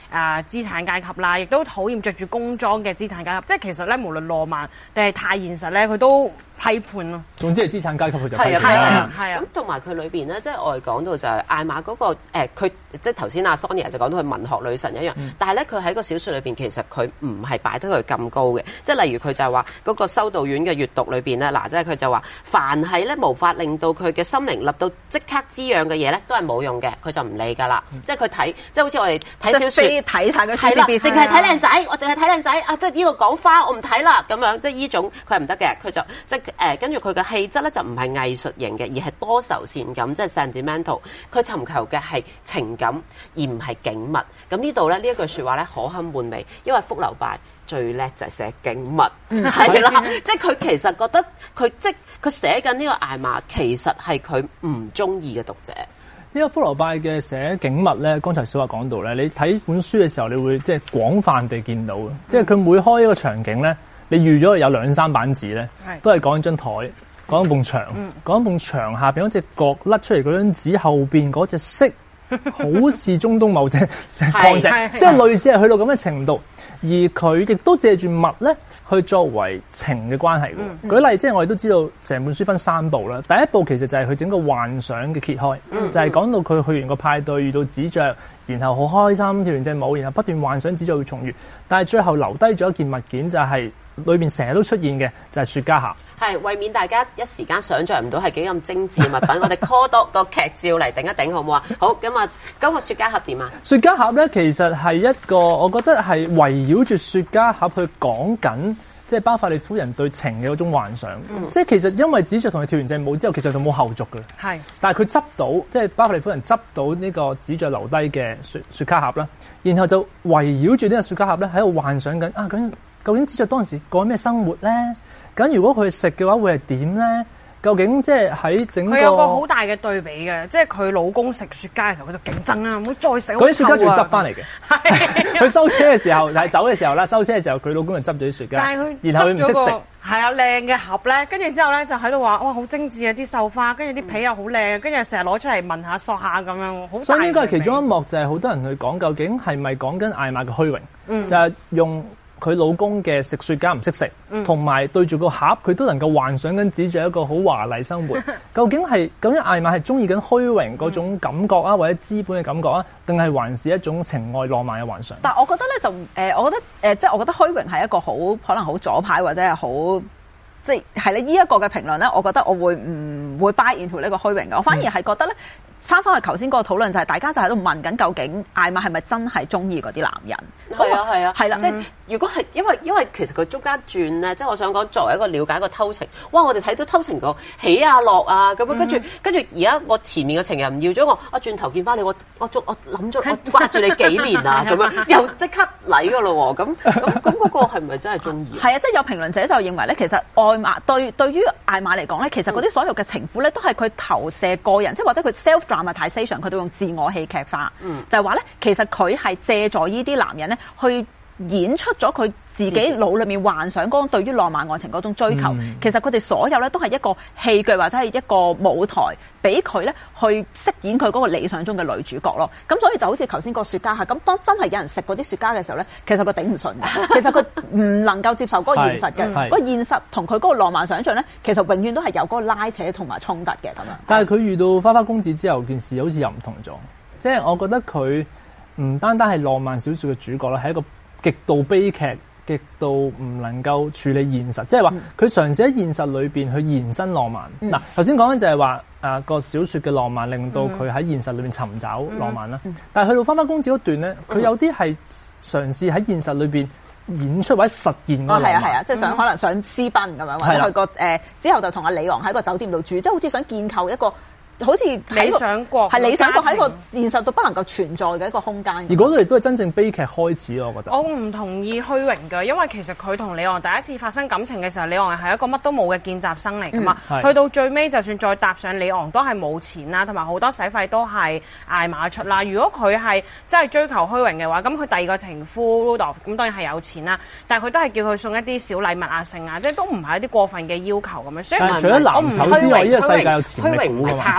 啊資產階級啦，亦都討厭着住工裝嘅資產階級。即係其實咧，無論浪漫定係太現實咧，佢都批判咯。 總之係資產階級佢就批判係啦。 係啊，咁同埋佢裏邊咧，即係我哋講到就係艾瑪嗰個誒，佢即係頭先阿 Sonia 就講到佢文學女神一樣，嗯、但係咧佢喺個小説裏邊其實佢唔係擺得佢咁高嘅，即係例如佢就係話嗰個修道院嘅閱讀裏邊咧，嗱即係佢就話凡係咧無法令到佢嘅心靈立到即刻滋養嘅嘢咧，都係冇用嘅，佢就唔理㗎啦。嗯、即係佢睇，即係好似我哋睇小説睇晒佢係啦，淨係睇靚仔，我淨係睇靚仔啊！即係呢度講花，我唔睇啦咁樣，即係呢種佢係唔得嘅，佢就即係誒跟住佢嘅氣質咧就唔係藝術型嘅，而係多愁善感，即係 sentimental。佢尋求嘅係情感而唔係景物。咁呢度咧呢一句説話咧可堪玩味，因為福樓拜最叻就係寫景物，係啦，即係佢其實覺得佢即係佢寫緊呢個艾瑪，其實係佢唔中意嘅讀者。 呢個福樓拜嘅寫景物咧，剛才小華講到咧，你睇本書嘅時候，你會即係廣泛地見到嘅，即係佢每開一個場景咧，你預咗有兩三版紙咧，都係講一張台。講一埲牆，講一埲牆下邊嗰隻角甩出嚟嗰張紙後邊嗰隻色，好似中東某隻礦石，即係類似係去到咁嘅程度。而佢亦都借住物咧，去作為情嘅關係嘅。嗯、舉例，即係我哋都知道，成本書分三部啦。第一部其實就係佢整個幻想嘅揭開，嗯、就係講到佢去完個派對遇到紙雀，然後好開心跳完隻舞，然後不斷幻想紙雀會重遇。但係最後留低咗一件物件，就係裏邊成日都出現嘅，就係雪茄盒。 係為免大家一時間想像唔到係幾咁精緻物品，我哋 call 多個劇照嚟頂一頂好唔好啊？好，咁啊，今個雪茄盒點啊？ 雪茄盒咧，其實係一個我覺得係圍繞住雪茄盒去講緊，即係包法利夫人對情嘅嗰種幻想。嗯、即係其實因為紙雀同佢跳完隻舞之後，其實就冇後續嘅。係是，但係佢執到，即係包法利夫人執到呢個紙雀留低嘅雪雪茄盒啦，然後就圍繞住呢個雪茄盒咧喺度幻想緊啊，究竟究竟紙雀當時過咩生活咧？咁如果佢食嘅話，會係點咧？究竟即係喺整個佢有個好大嘅對比嘅，即係佢老公食雪茄嘅時候，佢就競爭啊，唔好再食。 嗰啲雪茄仲要執翻嚟嘅。係佢收車嘅時候，係走嘅時候啦，收車嘅時候，佢老公就執咗啲雪茄。但係佢然後佢唔識食。 係啊，靚嘅盒咧，跟住之後咧就喺度話哇好精緻啊啲繡花，跟住啲皮又好靚，跟住成日攞出嚟聞下索下咁樣，好。 所以應該係其中一幕就係好多人去講，究竟係咪講緊艾瑪嘅虛榮？嗯、就係用。佢老公嘅食雪茄唔識食，同埋、嗯、對住個盒，佢都能夠幻想緊指住一個好華麗生活。究竟係究竟艾瑪係中意緊虛榮嗰種感覺啊，或者資本嘅感覺啊，定係還是一種情愛浪漫嘅幻想？ 但係我覺得咧就誒、呃，我覺得誒、呃，即係我覺得虛榮係一個好可能好左派或者係好即係係咧呢一個嘅評論咧，我覺得我會唔會 buy into 呢個虛榮嘅？我反而係覺得咧。嗯翻返去頭先嗰個討論就係大家就喺度問緊究竟艾瑪係咪真係中意嗰啲男人？ 係啊係啊，係啦， 嗯、 即係如果係因為因為其實佢中間轉咧，即係我想講作為一個了解一個偷情，哇！我哋睇到偷情個喜啊樂啊咁樣，跟住跟住而家我前面嘅情人唔要咗我，我轉頭見翻你，我我我諗咗我掛住你幾年啊咁樣，又即刻嚟噶咯喎！咁咁咁嗰個係咪真係中意？ 係啊，即係有評論者就認為咧，其實艾瑪對對於艾瑪嚟講咧，其實嗰啲所有嘅情婦咧，都係佢投射個人，即係或者佢 self dramatization，佢都用自我戲劇化，嗯、就係話咧，其實佢係借助呢啲男人咧去演出咗佢自己腦裏面幻想嗰種對於浪漫愛情嗰種追求。嗯、其實佢哋所有咧都係一個戲劇或者係一個舞台，俾佢咧去飾演佢嗰個理想中嘅女主角咯。咁所以就好似頭先個雪茄嚇，咁當真係有人食嗰啲雪茄嘅時候咧，其實佢頂唔順嘅，其實佢唔能夠接受嗰個現實嘅，嗰個現實同佢嗰個浪漫想像咧，其實永遠都係有嗰個拉扯同埋衝突嘅咁樣。 但係佢遇到花花公子之後，件事好似又唔同咗。即係我覺得佢唔單單係浪漫小説嘅主角啦，係一個極度悲劇、極度唔能夠處理現實，即係話佢嘗試喺現實裏邊去延伸浪漫。嗱、嗯，頭先講緊就係話誒個小説嘅浪漫令到佢喺現實裏邊尋找浪漫啦。嗯嗯、但係去到花花公子嗰段咧，佢有啲係嘗試喺現實裏邊演出或者實現嗰個浪漫。哦，係啊係啊，即係想可能想私奔咁樣，或者去個誒、呃、之後就同阿李昂喺個酒店度住，即係好似想建構一個。好似理想國係理想國喺個現實度不能夠存在嘅一個空間。而嗰度亦都係真正悲劇開始咯，我覺得。 我唔同意虛榮㗎，因為其實佢同李昂第一次發生感情嘅時候，李昂係一個乜都冇嘅見習生嚟㗎嘛。嗯、去到最尾，就算再搭上李昂，都係冇錢啦，同埋好多使費都係艾瑪出啦。如果佢係真係追求虛榮嘅話，咁佢第二個情夫 Rudolph 咁當然係有錢啦，但係佢都係叫佢送一啲小禮物啊、剩啊，即係都唔係一啲過分嘅要求咁樣。所以但係除咗藍籌之外，呢個世界有潛力虛榮唔係貪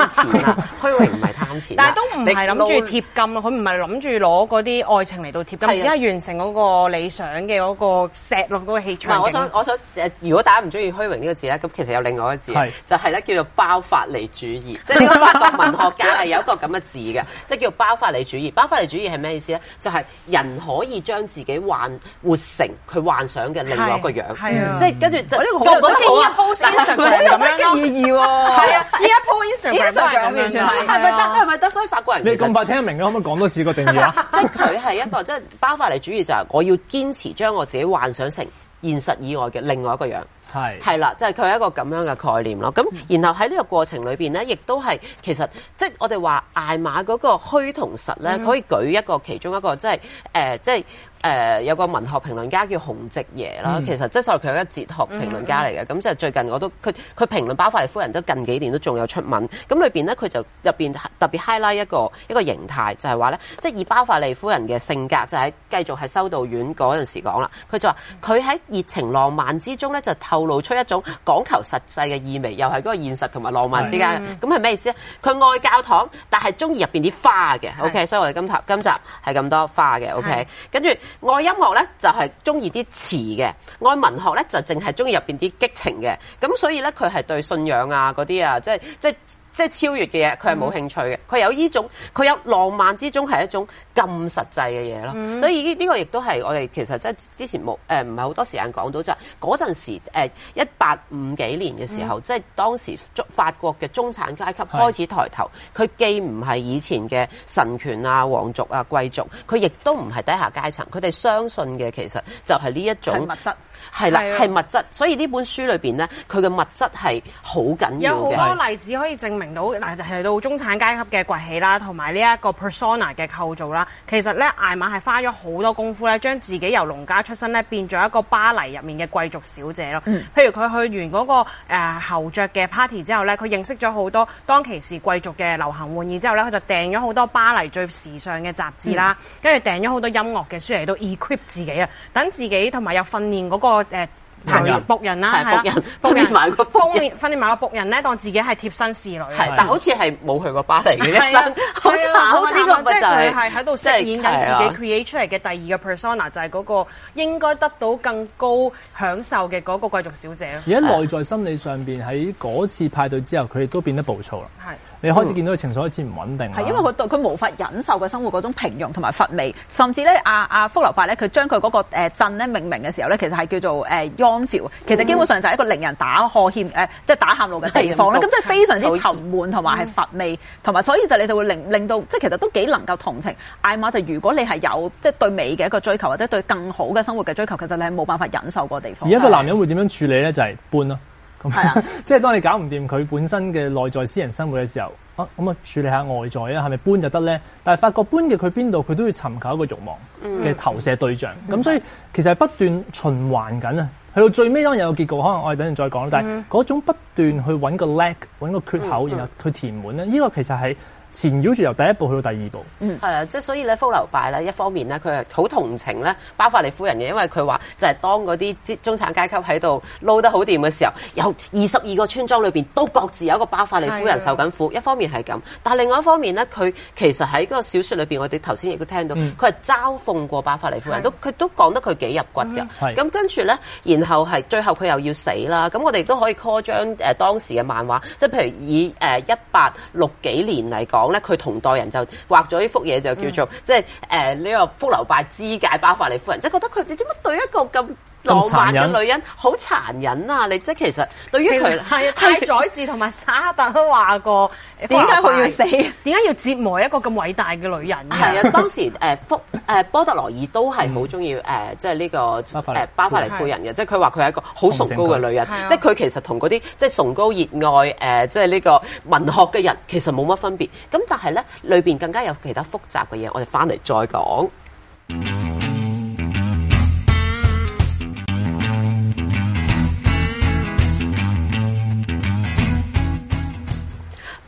錢啊，虛榮唔係貪錢， 但係都唔係諗住貼金咯，佢唔係諗住攞嗰啲愛情嚟到貼金，只係完成嗰個理想嘅嗰個錫落嗰個氣場。 我想我想誒，如果大家唔中意虛榮呢個字咧，咁其實有另外一個字，就係咧叫做包法利主義，即係呢個法國文學界係有一個咁嘅字嘅，即係叫包法利主義。包法利主義係咩意思咧？就係人可以將自己幻活成佢幻想嘅另外一個樣，即係跟住就呢個好好似依一 post Instagram 咁樣嘅意義喎。係啊，依一 post Instagram 都係咁樣， 係咪得？係咪得？所以法國人你咁快聽得明嘅，可唔可以講多次個定義啊？ 即係佢係一個即係包法利主義，就係我要堅持將我自己幻想成現實以外嘅另外一個樣。係係啦，即係佢係一個咁樣嘅概念咯。咁然後喺呢個過程裏邊咧，亦都係其實即係我哋話艾瑪嗰個虛同實咧，嗯、可以舉一個其中一個即係誒、呃、即係。誒、呃、有個文學評論家叫洪植耶啦，嗯、其實即係所謂佢係一個哲學評論家嚟嘅，咁就、嗯、最近我都佢佢評論包法利夫人都近幾年都仲有出文，咁裏邊咧佢就入邊特別 highlight 一個一個形態，就係話咧，即係以包法利夫人嘅性格，就喺繼續喺修道院嗰陣時講啦，佢就話佢喺熱情浪漫之中咧，就透露出一種講求實際嘅意味，又係嗰個現實同埋浪漫之間，咁係咩意思咧？佢愛教堂，但係中意入邊啲花嘅 ，OK， 所以我哋今集今集係咁多花嘅 ，OK， 跟住。愛音樂咧就係中意啲詞嘅，愛文學咧就淨係中意入邊啲激情嘅，咁所以咧佢係對信仰啊嗰啲啊，即係即係即係超越嘅嘢，佢係冇興趣嘅。佢有呢種，佢有浪漫之中係一種咁實際嘅嘢咯。嗯、所以呢呢個亦都係我哋其實即係之前冇誒唔係好多時間講到，就係嗰陣時誒一八五幾年嘅時候，嗯、即係當時法國嘅中產階級開始抬頭，佢是既唔係以前嘅神權啊、皇族啊、貴族，佢亦都唔係低下階層，佢哋相信嘅其實就係呢一種物質。 係啦，係物質，所以呢本書裏邊咧，佢嘅物質係好緊要嘅。 有好多例子可以證明到，嗱係到中產階級嘅崛起啦，同埋呢一個 persona 嘅構造啦。其實咧，艾瑪係花咗好多功夫咧，將自己由農家出身咧，變咗一個巴黎入面嘅貴族小姐咯。嗯、譬如佢去完嗰、那個誒、呃、侯爵嘅 party 之後咧，佢認識咗好多當其時貴族嘅流行玩意之後咧，佢就訂咗好多巴黎最時尚嘅雜誌啦，跟住、嗯、訂咗好多音樂嘅書嚟到 equip 自己啊，等自己同埋有訓練嗰、那個。誒，僕人啦，係啦， 僕人埋個僕人， 訓練埋個僕人咧，當自己係貼身侍女， 係，但好似係冇去過巴黎嘅一生，好慘，好慘，呢個即係佢係喺度飾演緊自己 create 出嚟嘅第二個 persona，就係嗰個應該得到更高享受嘅嗰個貴族小姐咯。 而喺內在心理上邊，喺嗰次派對之後，佢哋都變得暴躁啦。係。你開始見到佢情緒開始唔穩定， 係因為佢對佢無法忍受嘅生活嗰種平庸同埋乏味，甚至咧阿阿福樓拜咧，佢將佢嗰個誒鎮咧命名嘅時候咧，其實係叫做誒 Yonville，其實基本上就係一個令人打呵欠誒，即係打喊路嘅地方咧。咁即係非常之沉悶同埋係乏味，同埋所以就你就會令令到即係其實都幾能夠同情艾瑪。就如果你係有即係對美嘅一個追求，或者對更好嘅生活嘅追求，其實你係冇辦法忍受嗰個地方。 而一個男人會點樣處理咧？就係搬咯。咁係啊，即係當你搞唔掂佢本身嘅內在私人生活嘅時候，啊咁啊處理下外在啊，係咪搬就得咧？但係發覺搬嘅佢邊度，佢都要尋求一個慾望嘅投射對象。咁、嗯、所以其實係不斷循環緊啊。去到最尾當然有個結局，可能我哋等陣再講。但係嗰種不斷去揾個 lack 揾個缺口，嗯、然後去填滿咧，呢、這個其實係纏繞住由第一步去到第二步。 嗯，係啊，即係所以咧，福樓拜咧，一方面咧，佢係好同情咧包法利夫人嘅，因為佢話就係當嗰啲中產階級喺度撈得好掂嘅時候，有二十二個村莊裏邊都各自有一個包法利夫人受緊苦。的一方面係咁，但係另外一方面咧，佢其實喺嗰個小説裏邊，我哋頭先亦都聽到，佢係、嗯、嘲諷過包法利夫人，的都佢都講得佢幾入骨㗎。咁、嗯、跟住咧，然後係最後佢又要死啦。咁我哋都可以 call 張誒、呃、當時嘅漫畫，即係譬如以誒一八六幾年嚟講咧，佢同代人就畫咗呢幅嘢，就叫做、嗯、即係誒呢個福樓拜肢解包法利夫人，即係覺得佢你點解對一個咁浪漫嘅女人好殘忍啊！你即係其實對於佢係太宰治同埋沙特都話過，點解佢要死？點解要折磨一個咁偉大嘅女人？ 係啊，當時誒福誒波特羅爾都係好中意誒，即係呢個誒包法利夫人嘅，即係佢話佢係一個好崇高嘅女人，即係佢其實同嗰啲即係崇高熱愛誒，即係呢個文學嘅人其實冇乜分別。咁但係咧，裏邊更加有其他複雜嘅嘢，我哋翻嚟再講。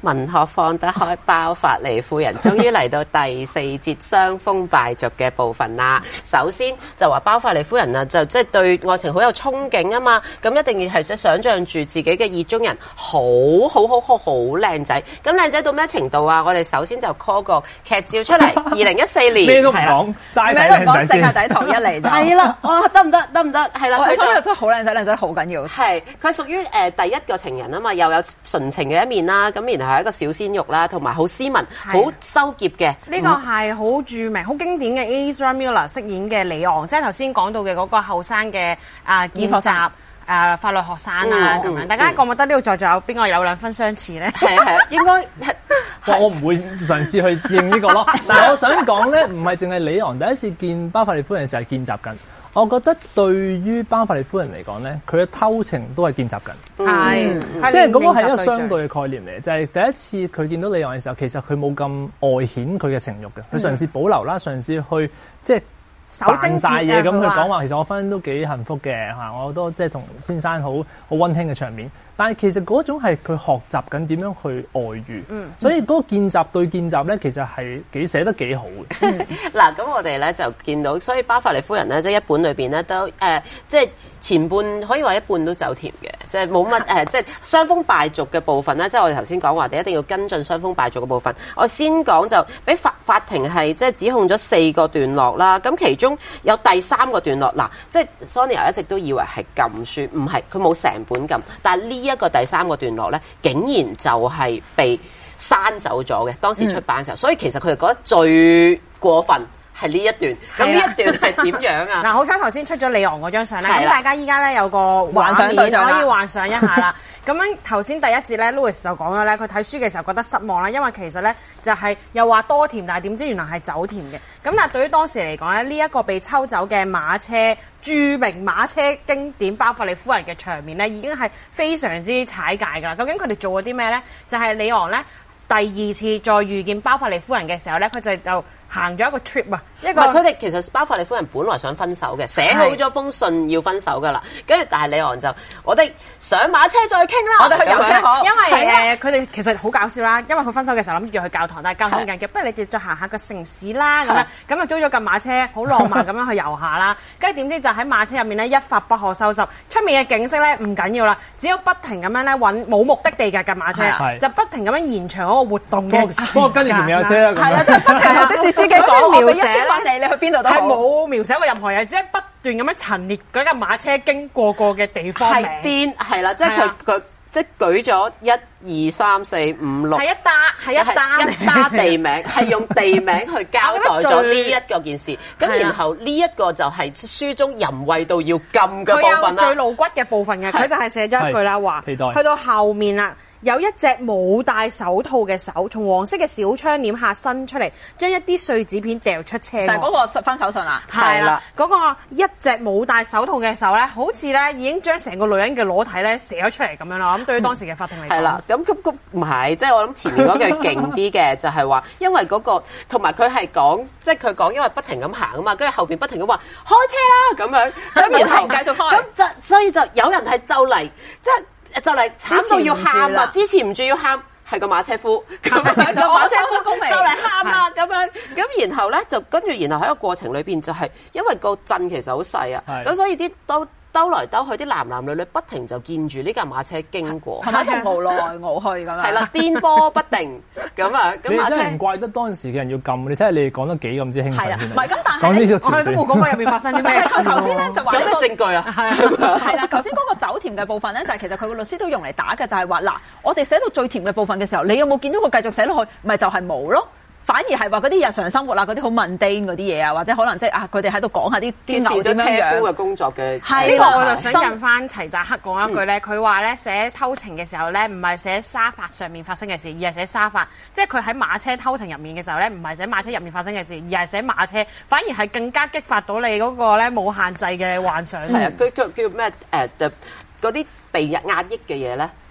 文學放得開，包法利夫人終於嚟到第四節傷風敗俗嘅部分啦。首先就話包法利夫人啊，就即係對愛情好有憧憬啊嘛，咁一定要係想想像住自己嘅意中人好好好好好靚仔。咁靚仔到咩程度啊？我哋首先就 call 個劇照出嚟，二零一四年咩都唔講，齋睇靚仔先。 淨係睇頭一嚟就係啦，哇得唔得？得唔得？係啦，佢真係好靚仔，靚仔好緊要。 係佢屬於誒第一個情人啊嘛，又有純情嘅一面啦，咁然後係一個小鮮肉啦，同埋好斯文、好收結嘅。 呢個係好著名、好經典嘅 Ezra Miller 飾演嘅李昂，即係頭先講到嘅嗰個後生嘅啊見習誒法律學生啊咁樣。大家覺唔覺得呢度再仲有邊個有兩分相似咧？ 係係應該係。 我唔會嘗試去認呢個咯。但係我想講咧，唔係淨係李昂第一次見包法利夫人嘅時候係見習緊。我覺得對於包法利夫人嚟講咧，佢嘅偷情都係見習緊， 係、嗯， 即係嗰個係一個相對嘅概念嚟，就係、是、第一次佢見到李昂嘅時候，其實佢冇咁外顯佢嘅情慾嘅，佢嘗試保留啦，嘗試去即係扮晒嘢咁去講話，其實我婚姻都幾幸福嘅嚇，我都即係同先生好好溫馨嘅場面。但係其實嗰種係佢學習緊點樣去外遇，嗯、所以嗰個見習對見習咧，其實係幾寫得幾好嘅。 嗱，咁我哋咧就見到，所以包法利夫人咧，即係一本裏邊咧都誒、呃，即係前半可以話一半都走甜嘅，即係冇乜誒，即係傷風敗俗嘅部分咧。即係我哋頭先講話，我哋一定要跟進傷風敗俗嘅部分。我先講就俾法法庭係即係指控咗四個段落啦。咁其中有第三個段落，嗱，即係 Sonia 一直都以為係禁書，唔係，佢冇成本禁，但係呢一個第三個段落咧，竟然就係被刪走咗嘅。當時出版嘅時候，嗯、所以其實佢哋覺得最過分係呢一段。咁呢一段係點樣啊？ 嗱，好彩頭先出咗李昂嗰張相咧，咁大家依家咧有個幻想對象可以幻想一下啦。咁樣頭先第一節咧 ，Louis 就講咗咧，佢睇書嘅時候覺得失望啦，因為其實咧就係、是、又話多甜，但係點知原來係走甜嘅。咁但係對於當時嚟講咧，呢、這、一個被抽走嘅馬車，著名馬車經典包法利夫人嘅場面咧，已經係非常之踩界㗎啦。究竟佢哋做過啲咩咧？就係、是、李昂咧第二次再遇見包法利夫人嘅時候咧，佢就就行咗一個 trip 啊，一個佢哋其實包法利夫人本來想分手嘅，寫好咗封信要分手噶啦，跟住但係李昂就我哋上馬車再傾啦， 我哋去遊車河，因為誒佢哋其實好搞笑啦，因為佢分手嘅時候諗住去教堂，但係教堂緊嘅，不如你哋再行下個城市啦咁樣，咁就租咗架馬車，好浪漫咁樣去遊下啦，跟住點知就喺馬車入面咧一發不可收拾，出面嘅景色咧唔緊要啦，只要不停咁樣咧揾冇目的地嘅架馬車，就不停咁樣延長嗰個活動嘅時間， 不過跟住前面有車啦， 係啦，即係不停同的士司機講描寫咧，你去邊度都係冇描寫過任何嘢，只係不斷咁樣陳列嗰架馬車經過過嘅地方名。 係邊係啦，即係佢佢即係舉咗一二三四五六， 係一打係一打一打地名，係用地名去交代咗呢一個件事。咁然後呢一個就係書中淫穢到要禁嘅部分啦。 佢有最露骨嘅部分嘅，佢就係寫咗一句啦，話期待去到後面啦。有一隻冇戴手套嘅手，從黃色嘅小窗簾下伸出嚟，將一啲碎紙片掉出車外。 就係嗰個分手信啊！ 係啦，嗰、嗰個一隻冇戴手套嘅手咧，好似咧已經將成個女人嘅裸體咧射咗出嚟咁樣啦。咁對於當時嘅法庭嚟講， 係啦，咁咁咁唔係，即係我諗前面嗰句勁啲嘅，就係話，因為嗰、嗰個同埋佢係講，即係佢講，因為不停咁行啊嘛，跟住後邊不停咁話開車啦咁樣，咁然後繼續開， 咁就所以就有人係就嚟即係。就嚟慘到要喊啊！支持唔住要喊，係個馬車夫咁樣，個馬車夫就嚟喊啦咁樣。咁然後咧就跟住，然後喺個過程裏邊就係因為個鎮其實好細啊，咁所以啲都。兜來兜去，啲男男女女不停就見住呢架馬車經過， 係咪都無來無去咁樣？ 係啦，顛簸不定咁啊！咁馬車真係唔怪得當時嘅人要禁，你睇下你哋講得幾咁之興奮先。 唔係咁，但係講呢個我哋都冇講過入面發生啲咩事。 頭先咧就話有咩證據啊？ 係啦，頭先嗰個走甜嘅部分咧，就係其實佢個律師都用嚟打嘅，就係話嗱，我哋寫到最甜嘅部分嘅時候，你有冇見到佢繼續寫落去？咪就係冇咯。反而係話嗰啲日常生活啊，嗰啲好 mundane 嗰啲嘢啊，或者可能即係啊，佢哋喺度講下啲啲牛點樣樣。 車夫嘅工作嘅。 係呢個我就想引翻齊澤克講一句咧，佢話咧寫偷情嘅時候咧，唔係寫沙發上面發生嘅事，而係寫沙發，即係佢喺馬車偷情入面嘅時候咧，唔係寫馬車入面發生嘅事，而係寫馬車，反而係更加激發到你嗰個咧冇限制嘅幻想。 係啊，佢叫叫咩誒？嗰啲被壓抑嘅嘢咧。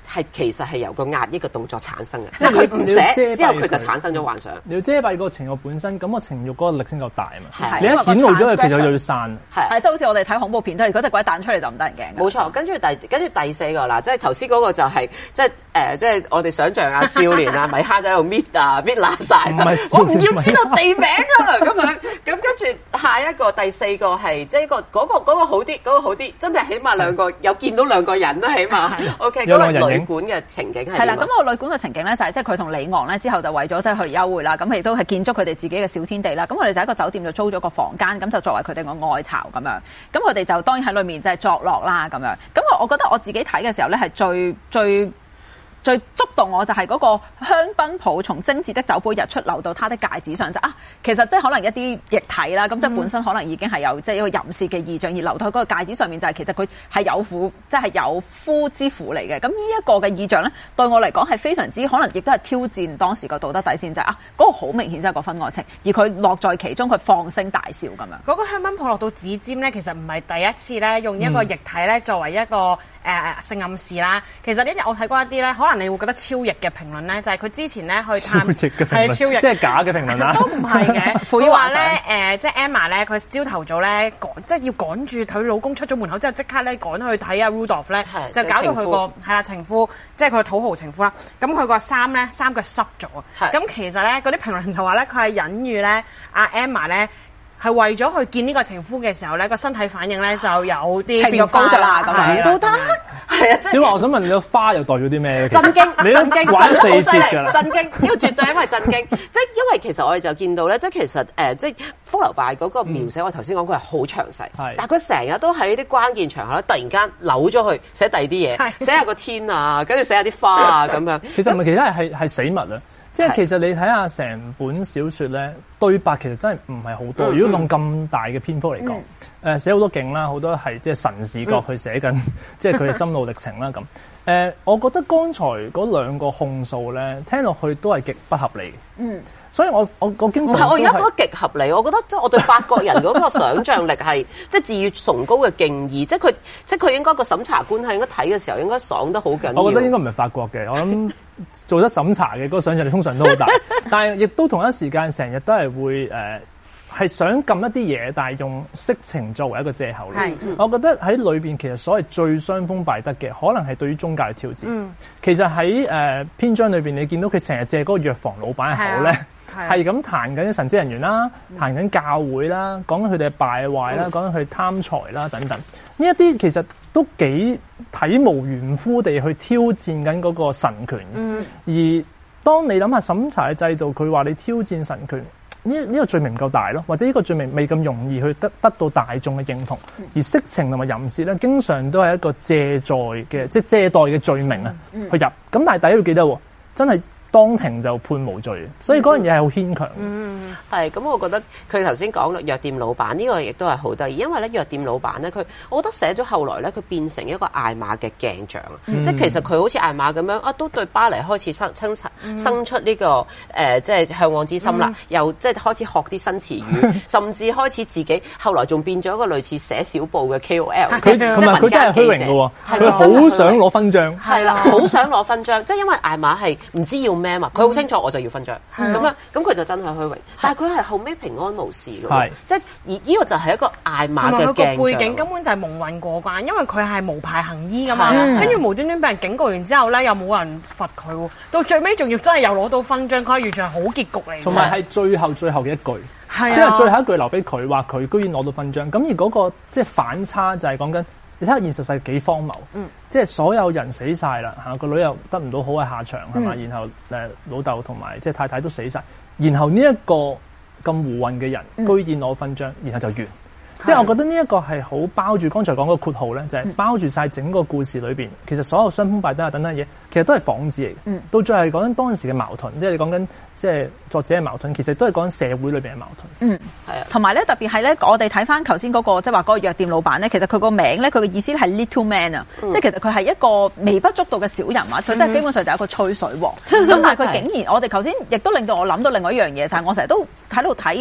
係其實係由個壓抑嘅動作產生嘅，即係佢唔寫之後佢就產生咗幻想。 你要遮蔽個情慾本身，咁個情慾嗰個力先夠大啊嘛。 係你一顯露咗佢，其實就要散。 係係即係好似我哋睇恐怖片都係嗰隻鬼彈出嚟就唔得人驚。 冇錯，跟住第跟住第四個啦，即係頭先嗰個就係、是、即係誒、呃，即係我哋想象啊，少年啊，米哈仔喺度搣啊搣爛晒，我唔要知道地名啊咁樣。咁跟住下一個第四個係即係個嗰、那個嗰、那個好啲，嗰、那個好啲，真係起碼兩個有見到兩個人啦，起碼。O K，嗰個旅館嘅情景係係啦，咁個旅館嘅情景咧就係即係佢同李昂咧之後就為咗即係去幽會啦，咁亦都係建築佢哋自己嘅小天地啦。咁我哋就喺個酒店就租咗個房間，咁就作為佢哋個愛巢咁樣。咁佢哋就當然喺裏面就係作樂啦咁樣。咁我我覺得我自己睇嘅時候咧係最最。最觸動我就係嗰個香檳泡從精緻的酒杯溢出流到他的戒指上，就啊，其實即係可能一啲液體啦，咁即係本身可能已經係有即係一個淫褻嘅意象，而流到去嗰個戒指上面就係其實佢係有婦，即係有夫之婦嚟嘅。咁呢一個嘅意象咧，對我嚟講係非常之可能，亦都係挑戰當時個道德底線，就係啊嗰個好明顯就係個婚外情，而佢樂在其中，佢放聲大笑咁樣。 嗰個香檳泡落到指尖咧，其實唔係第一次咧用一個液體咧作為一個。誒、呃、性暗示啦，其實呢啲我睇過一啲咧，可能你會覺得超譯嘅評論咧，就係、是、佢之前咧去探超譯嘅評論，超譯即係假嘅評論啦。 都唔係嘅，佢話咧誒，即係 Emma 咧，佢朝頭早咧趕，即係要趕住佢老公出咗門口之後，即刻咧趕去睇阿 Rudolph 咧，就搞到佢個係啦情夫，即係佢個土豪情夫啦。咁佢個衫咧衫腳濕咗，咁其實咧嗰啲評論就話咧，佢係隱喻咧阿 Emma 咧。係為咗去見呢個情夫嘅時候咧，個身體反應咧就有啲情慾高漲啦，咁樣都得。係啊，即係。 小華，我想問你個花又代表啲咩？ 震驚， 你震驚， 玩四節㗎啦。 震驚，呢個絕對因為震驚。即係因為其實我哋就見到咧，即係其實誒、呃，即係風流拜嗰個描寫，嗯、我頭先講佢係好詳細。係。但係佢成日都喺啲關鍵場合咧，突然間扭咗去寫第二啲嘢，寫下個天啊，跟住寫下啲花啊咁樣。 其實唔係，其實係係死物啊。即係其實你睇下成本小説咧，對白其實真係唔係好多。嗯、如果用咁大嘅篇幅嚟講，誒、嗯、寫好多景啦，好多係即係神視角去寫緊，即係佢嘅心路歷程啦咁。誒、呃，我覺得剛才嗰兩個控訴咧，聽落去都係極不合理嘅。嗯。所以我我我經常唔係，我而家覺得極合理。我覺得即係我對法國人嗰個想像力係即係自愈崇高嘅敬意，即係佢即係佢應該個審查官係應該睇嘅時候應該爽得好緊要。 我覺得應該唔係法國嘅，我諗做得審查嘅嗰個想像力通常都好大，但係亦都同一時間成日都係會誒係、呃、想撳一啲嘢，但係用色情作為一個藉口。係，我覺得喺裏邊其實所謂最傷風敗德嘅，可能係對於宗教嘅挑戰。嗯、其實喺誒、呃、篇章裏邊，你見到佢成日借嗰個藥房老闆嘅口咧。係咁彈緊神職人員啦，彈緊教會啦，講緊佢哋嘅敗壞啦，講緊佢貪財啦等等。呢一啲其實都幾體無完膚地去挑戰緊嗰個神權。嗯、而當你諗下審查嘅制度，佢話你挑戰神權，呢、呢、呢個罪名唔夠大咯，或者呢個罪名未咁容易去得得到大眾嘅認同。而色情同埋淫褻咧，經常都係一個借載嘅，即係借代嘅罪名啊，去入。咁但係大家要記得，真係。當庭就判無罪，所以嗰樣嘢係好牽強。嗯， 係咁，我覺得佢頭先講啦，藥店老闆呢、這個亦都係好得意，因為咧藥店老闆咧，佢我覺得寫咗後來咧，佢變成一個艾瑪嘅鏡像，嗯、即係其實佢好似艾瑪咁樣啊，都對巴黎開始生生生出呢、這個誒、呃，即係嚮往之心啦，嗯、又即係開始學啲新詞語，甚至開始自己後來仲變咗一個類似寫小報嘅 K O L， 佢同埋佢真係虛榮嘅喎，佢好想攞勳章， 係啦，好想攞勳章，即係因為艾瑪係唔知要咩嘛，佢好清楚我就要勳章，咁、嗯、樣咁佢就真係虛榮，但係佢係後尾平安無事嘅，即係而呢個就係一個艾瑪嘅鏡像。佢個背景根本就係蒙混過關，因為佢係無牌行醫噶嘛，跟住、嗯、無端端俾人警告完之後咧，又冇人罰佢，到最尾仲要真係又攞到勳章，佢係完全係好結局嚟。 同埋係最後最後嘅一句， 係即係最後一句留俾佢話佢居然攞到勳章，咁而嗰、那個即係反差就係講緊。你睇下現實世幾荒謬，嗯、即係所有人死晒啦嚇，個女又得唔到好嘅下場係嘛、嗯？然後誒、呃、老豆同埋即係太太都死晒，然後呢一個咁胡混嘅人，嗯、居然攞勳章，然後就完。即係我覺得呢一個係好包住剛才講個括號咧，就係、是、包住晒整個故事裏邊，其實所有傷風敗德啊等等嘢，其實都係幌子嚟嘅。嗯、到最後係講緊當時嘅矛盾，即係你講緊即係作者嘅矛盾，其實都係講緊社會裏邊嘅矛盾。嗯， 係啊。同埋咧，特別係咧，我哋睇翻頭先嗰個即係話嗰個藥店老闆咧，其實佢個名咧，佢嘅意思係 little man 啊、嗯，即係其實佢係一個微不足道嘅小人物，佢真係基本上就係一個吹水王。咁、嗯、但係佢竟然，我哋頭先亦都令到我諗到另外一樣嘢，就係、是、我成日都喺度睇。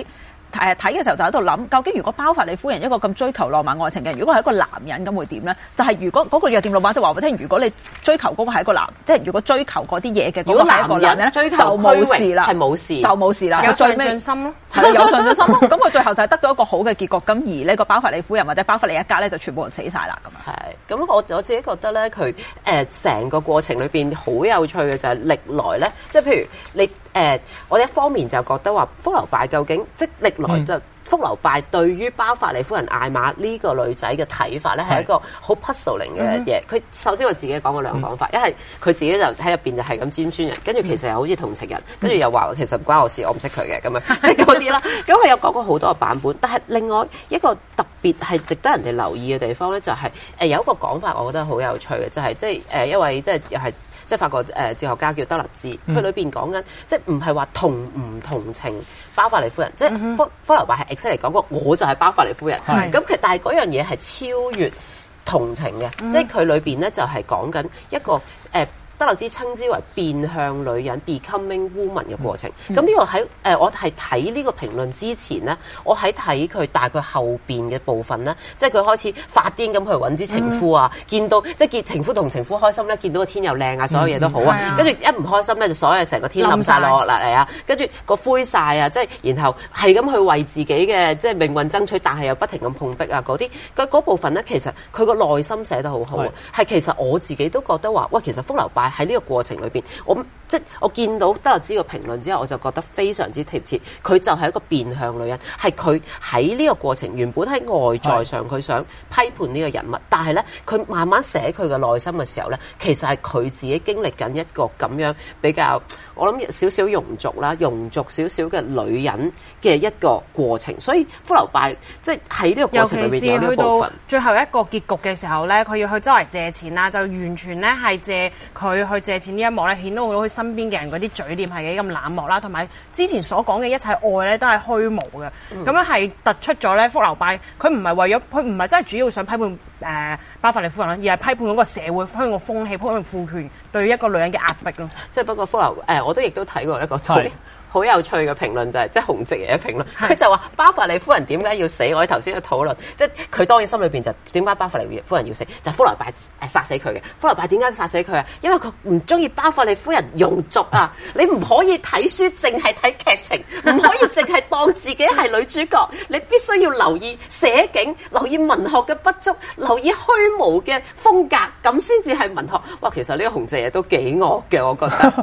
誒睇嘅時候就喺度諗，究竟如果包法利夫人一個咁追求浪漫愛情嘅人，如果係一個男人咁會點咧？就係、是、如果嗰個藥店老闆就話俾你聽，如果你追求嗰個係一個男，即係如果追求嗰啲嘢嘅嗰個係一個男人咧， 追求就冇事啦， 係冇事， 就冇事啦。 有上進心咯， 係啦，有上進心咯。咁佢最後就係得到一個好嘅結局。咁而呢個包法利夫人或者包法利一家咧，就全部人死晒啦咁樣。 係，咁我我自己覺得咧，佢誒成個過程裏邊好有趣嘅就係歷來咧，即係譬如你誒、呃，我一方面就覺得話福樓拜究竟即係歷來就。嗯福樓拜對於包法利夫人艾瑪呢個女仔嘅睇法咧，係一個好 puzzling 嘅嘢。佢、嗯、首先我自己講過兩個講法，一係佢自己就喺入邊就係咁尖酸人，跟住其實又好似同情人，跟住又話其實唔關我事，我唔識佢嘅咁樣，即係嗰啲啦。咁佢有講過好多個版本，但係另外一個特別係值得人哋留意嘅地方咧，就係、是、誒有一個講法，我覺得好有趣嘅，就係即係誒一位即係又係。即係法國誒哲學家叫德勒茲，佢裏邊講緊，即係唔係話同唔同情包法利夫人，即係福福樓拜係 exactly 講過，我就係包法利夫人。咁其但係嗰樣嘢係超越同情嘅，即係佢裏邊咧就係講緊一個誒。呃德勒茲稱之為變向女人 becoming woman 嘅過程。咁呢、嗯、個喺誒、呃、我係睇呢個評論之前咧，我喺睇佢大概後邊嘅部分咧，即係佢開始發癲咁去揾啲情夫啊，嗯、見到即係見情夫同情夫開心咧，見到個天又靚啊，所有嘢都好啊，跟住、嗯、一唔開心咧，就所有成個天冧晒落嚟啊，跟住個灰晒啊，即係然後係咁去為自己嘅即係命運爭取，但係又不停咁碰壁啊嗰啲，嗰部分咧其實佢個內心寫得好好啊，係其實我自己都覺得話，喂，其實福樓拜喺呢個過程裏邊，我即係我見到德勒茲個評論之後，我就覺得非常之貼切。佢就係一個變向女人，係佢喺呢個過程原本喺外在上佢想批判呢個人物，但係咧佢慢慢寫佢嘅內心嘅時候咧，其實係佢自己經歷緊一個咁樣比較，我諗少少庸俗啦，庸俗少少嘅女人嘅一個過程。所以福樓拜即係喺呢個過程裏面有呢個部分。 最後一個結局嘅時候咧，佢要去周圍借錢啦，就完全咧係借佢去借錢呢一幕咧，顯到佢身邊嘅人嗰啲嘴臉係幾咁冷漠啦，同埋之前所講嘅一切愛咧都係虛無嘅。咁、嗯、樣係突出咗咧福樓拜，佢唔係為咗佢唔係真係主要想批判誒、呃、包法利夫人，而係批判嗰個社會、批判個風氣、批判父權對於一個女人嘅壓迫咯。 即係不過福樓誒、呃，我都亦都睇過一個對。好有趣嘅評論就係、是，即係洪直爺嘅評論，佢就話包法利夫人點解要死？我哋頭先嘅討論，即係佢當然心裏邊就點解包法利夫人要死？就係、福樓拜誒殺死佢嘅。福樓拜點解殺死佢啊？因為佢唔中意包法利夫人庸俗啊！你唔可以睇書淨係睇劇情，唔可以淨係當自己係女主角，你必須要留意寫景，留意文學嘅不足，留意虛無嘅風格，咁先至係文學。哇！其實呢個洪直爺都幾惡嘅，我覺得。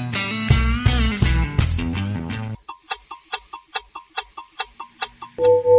you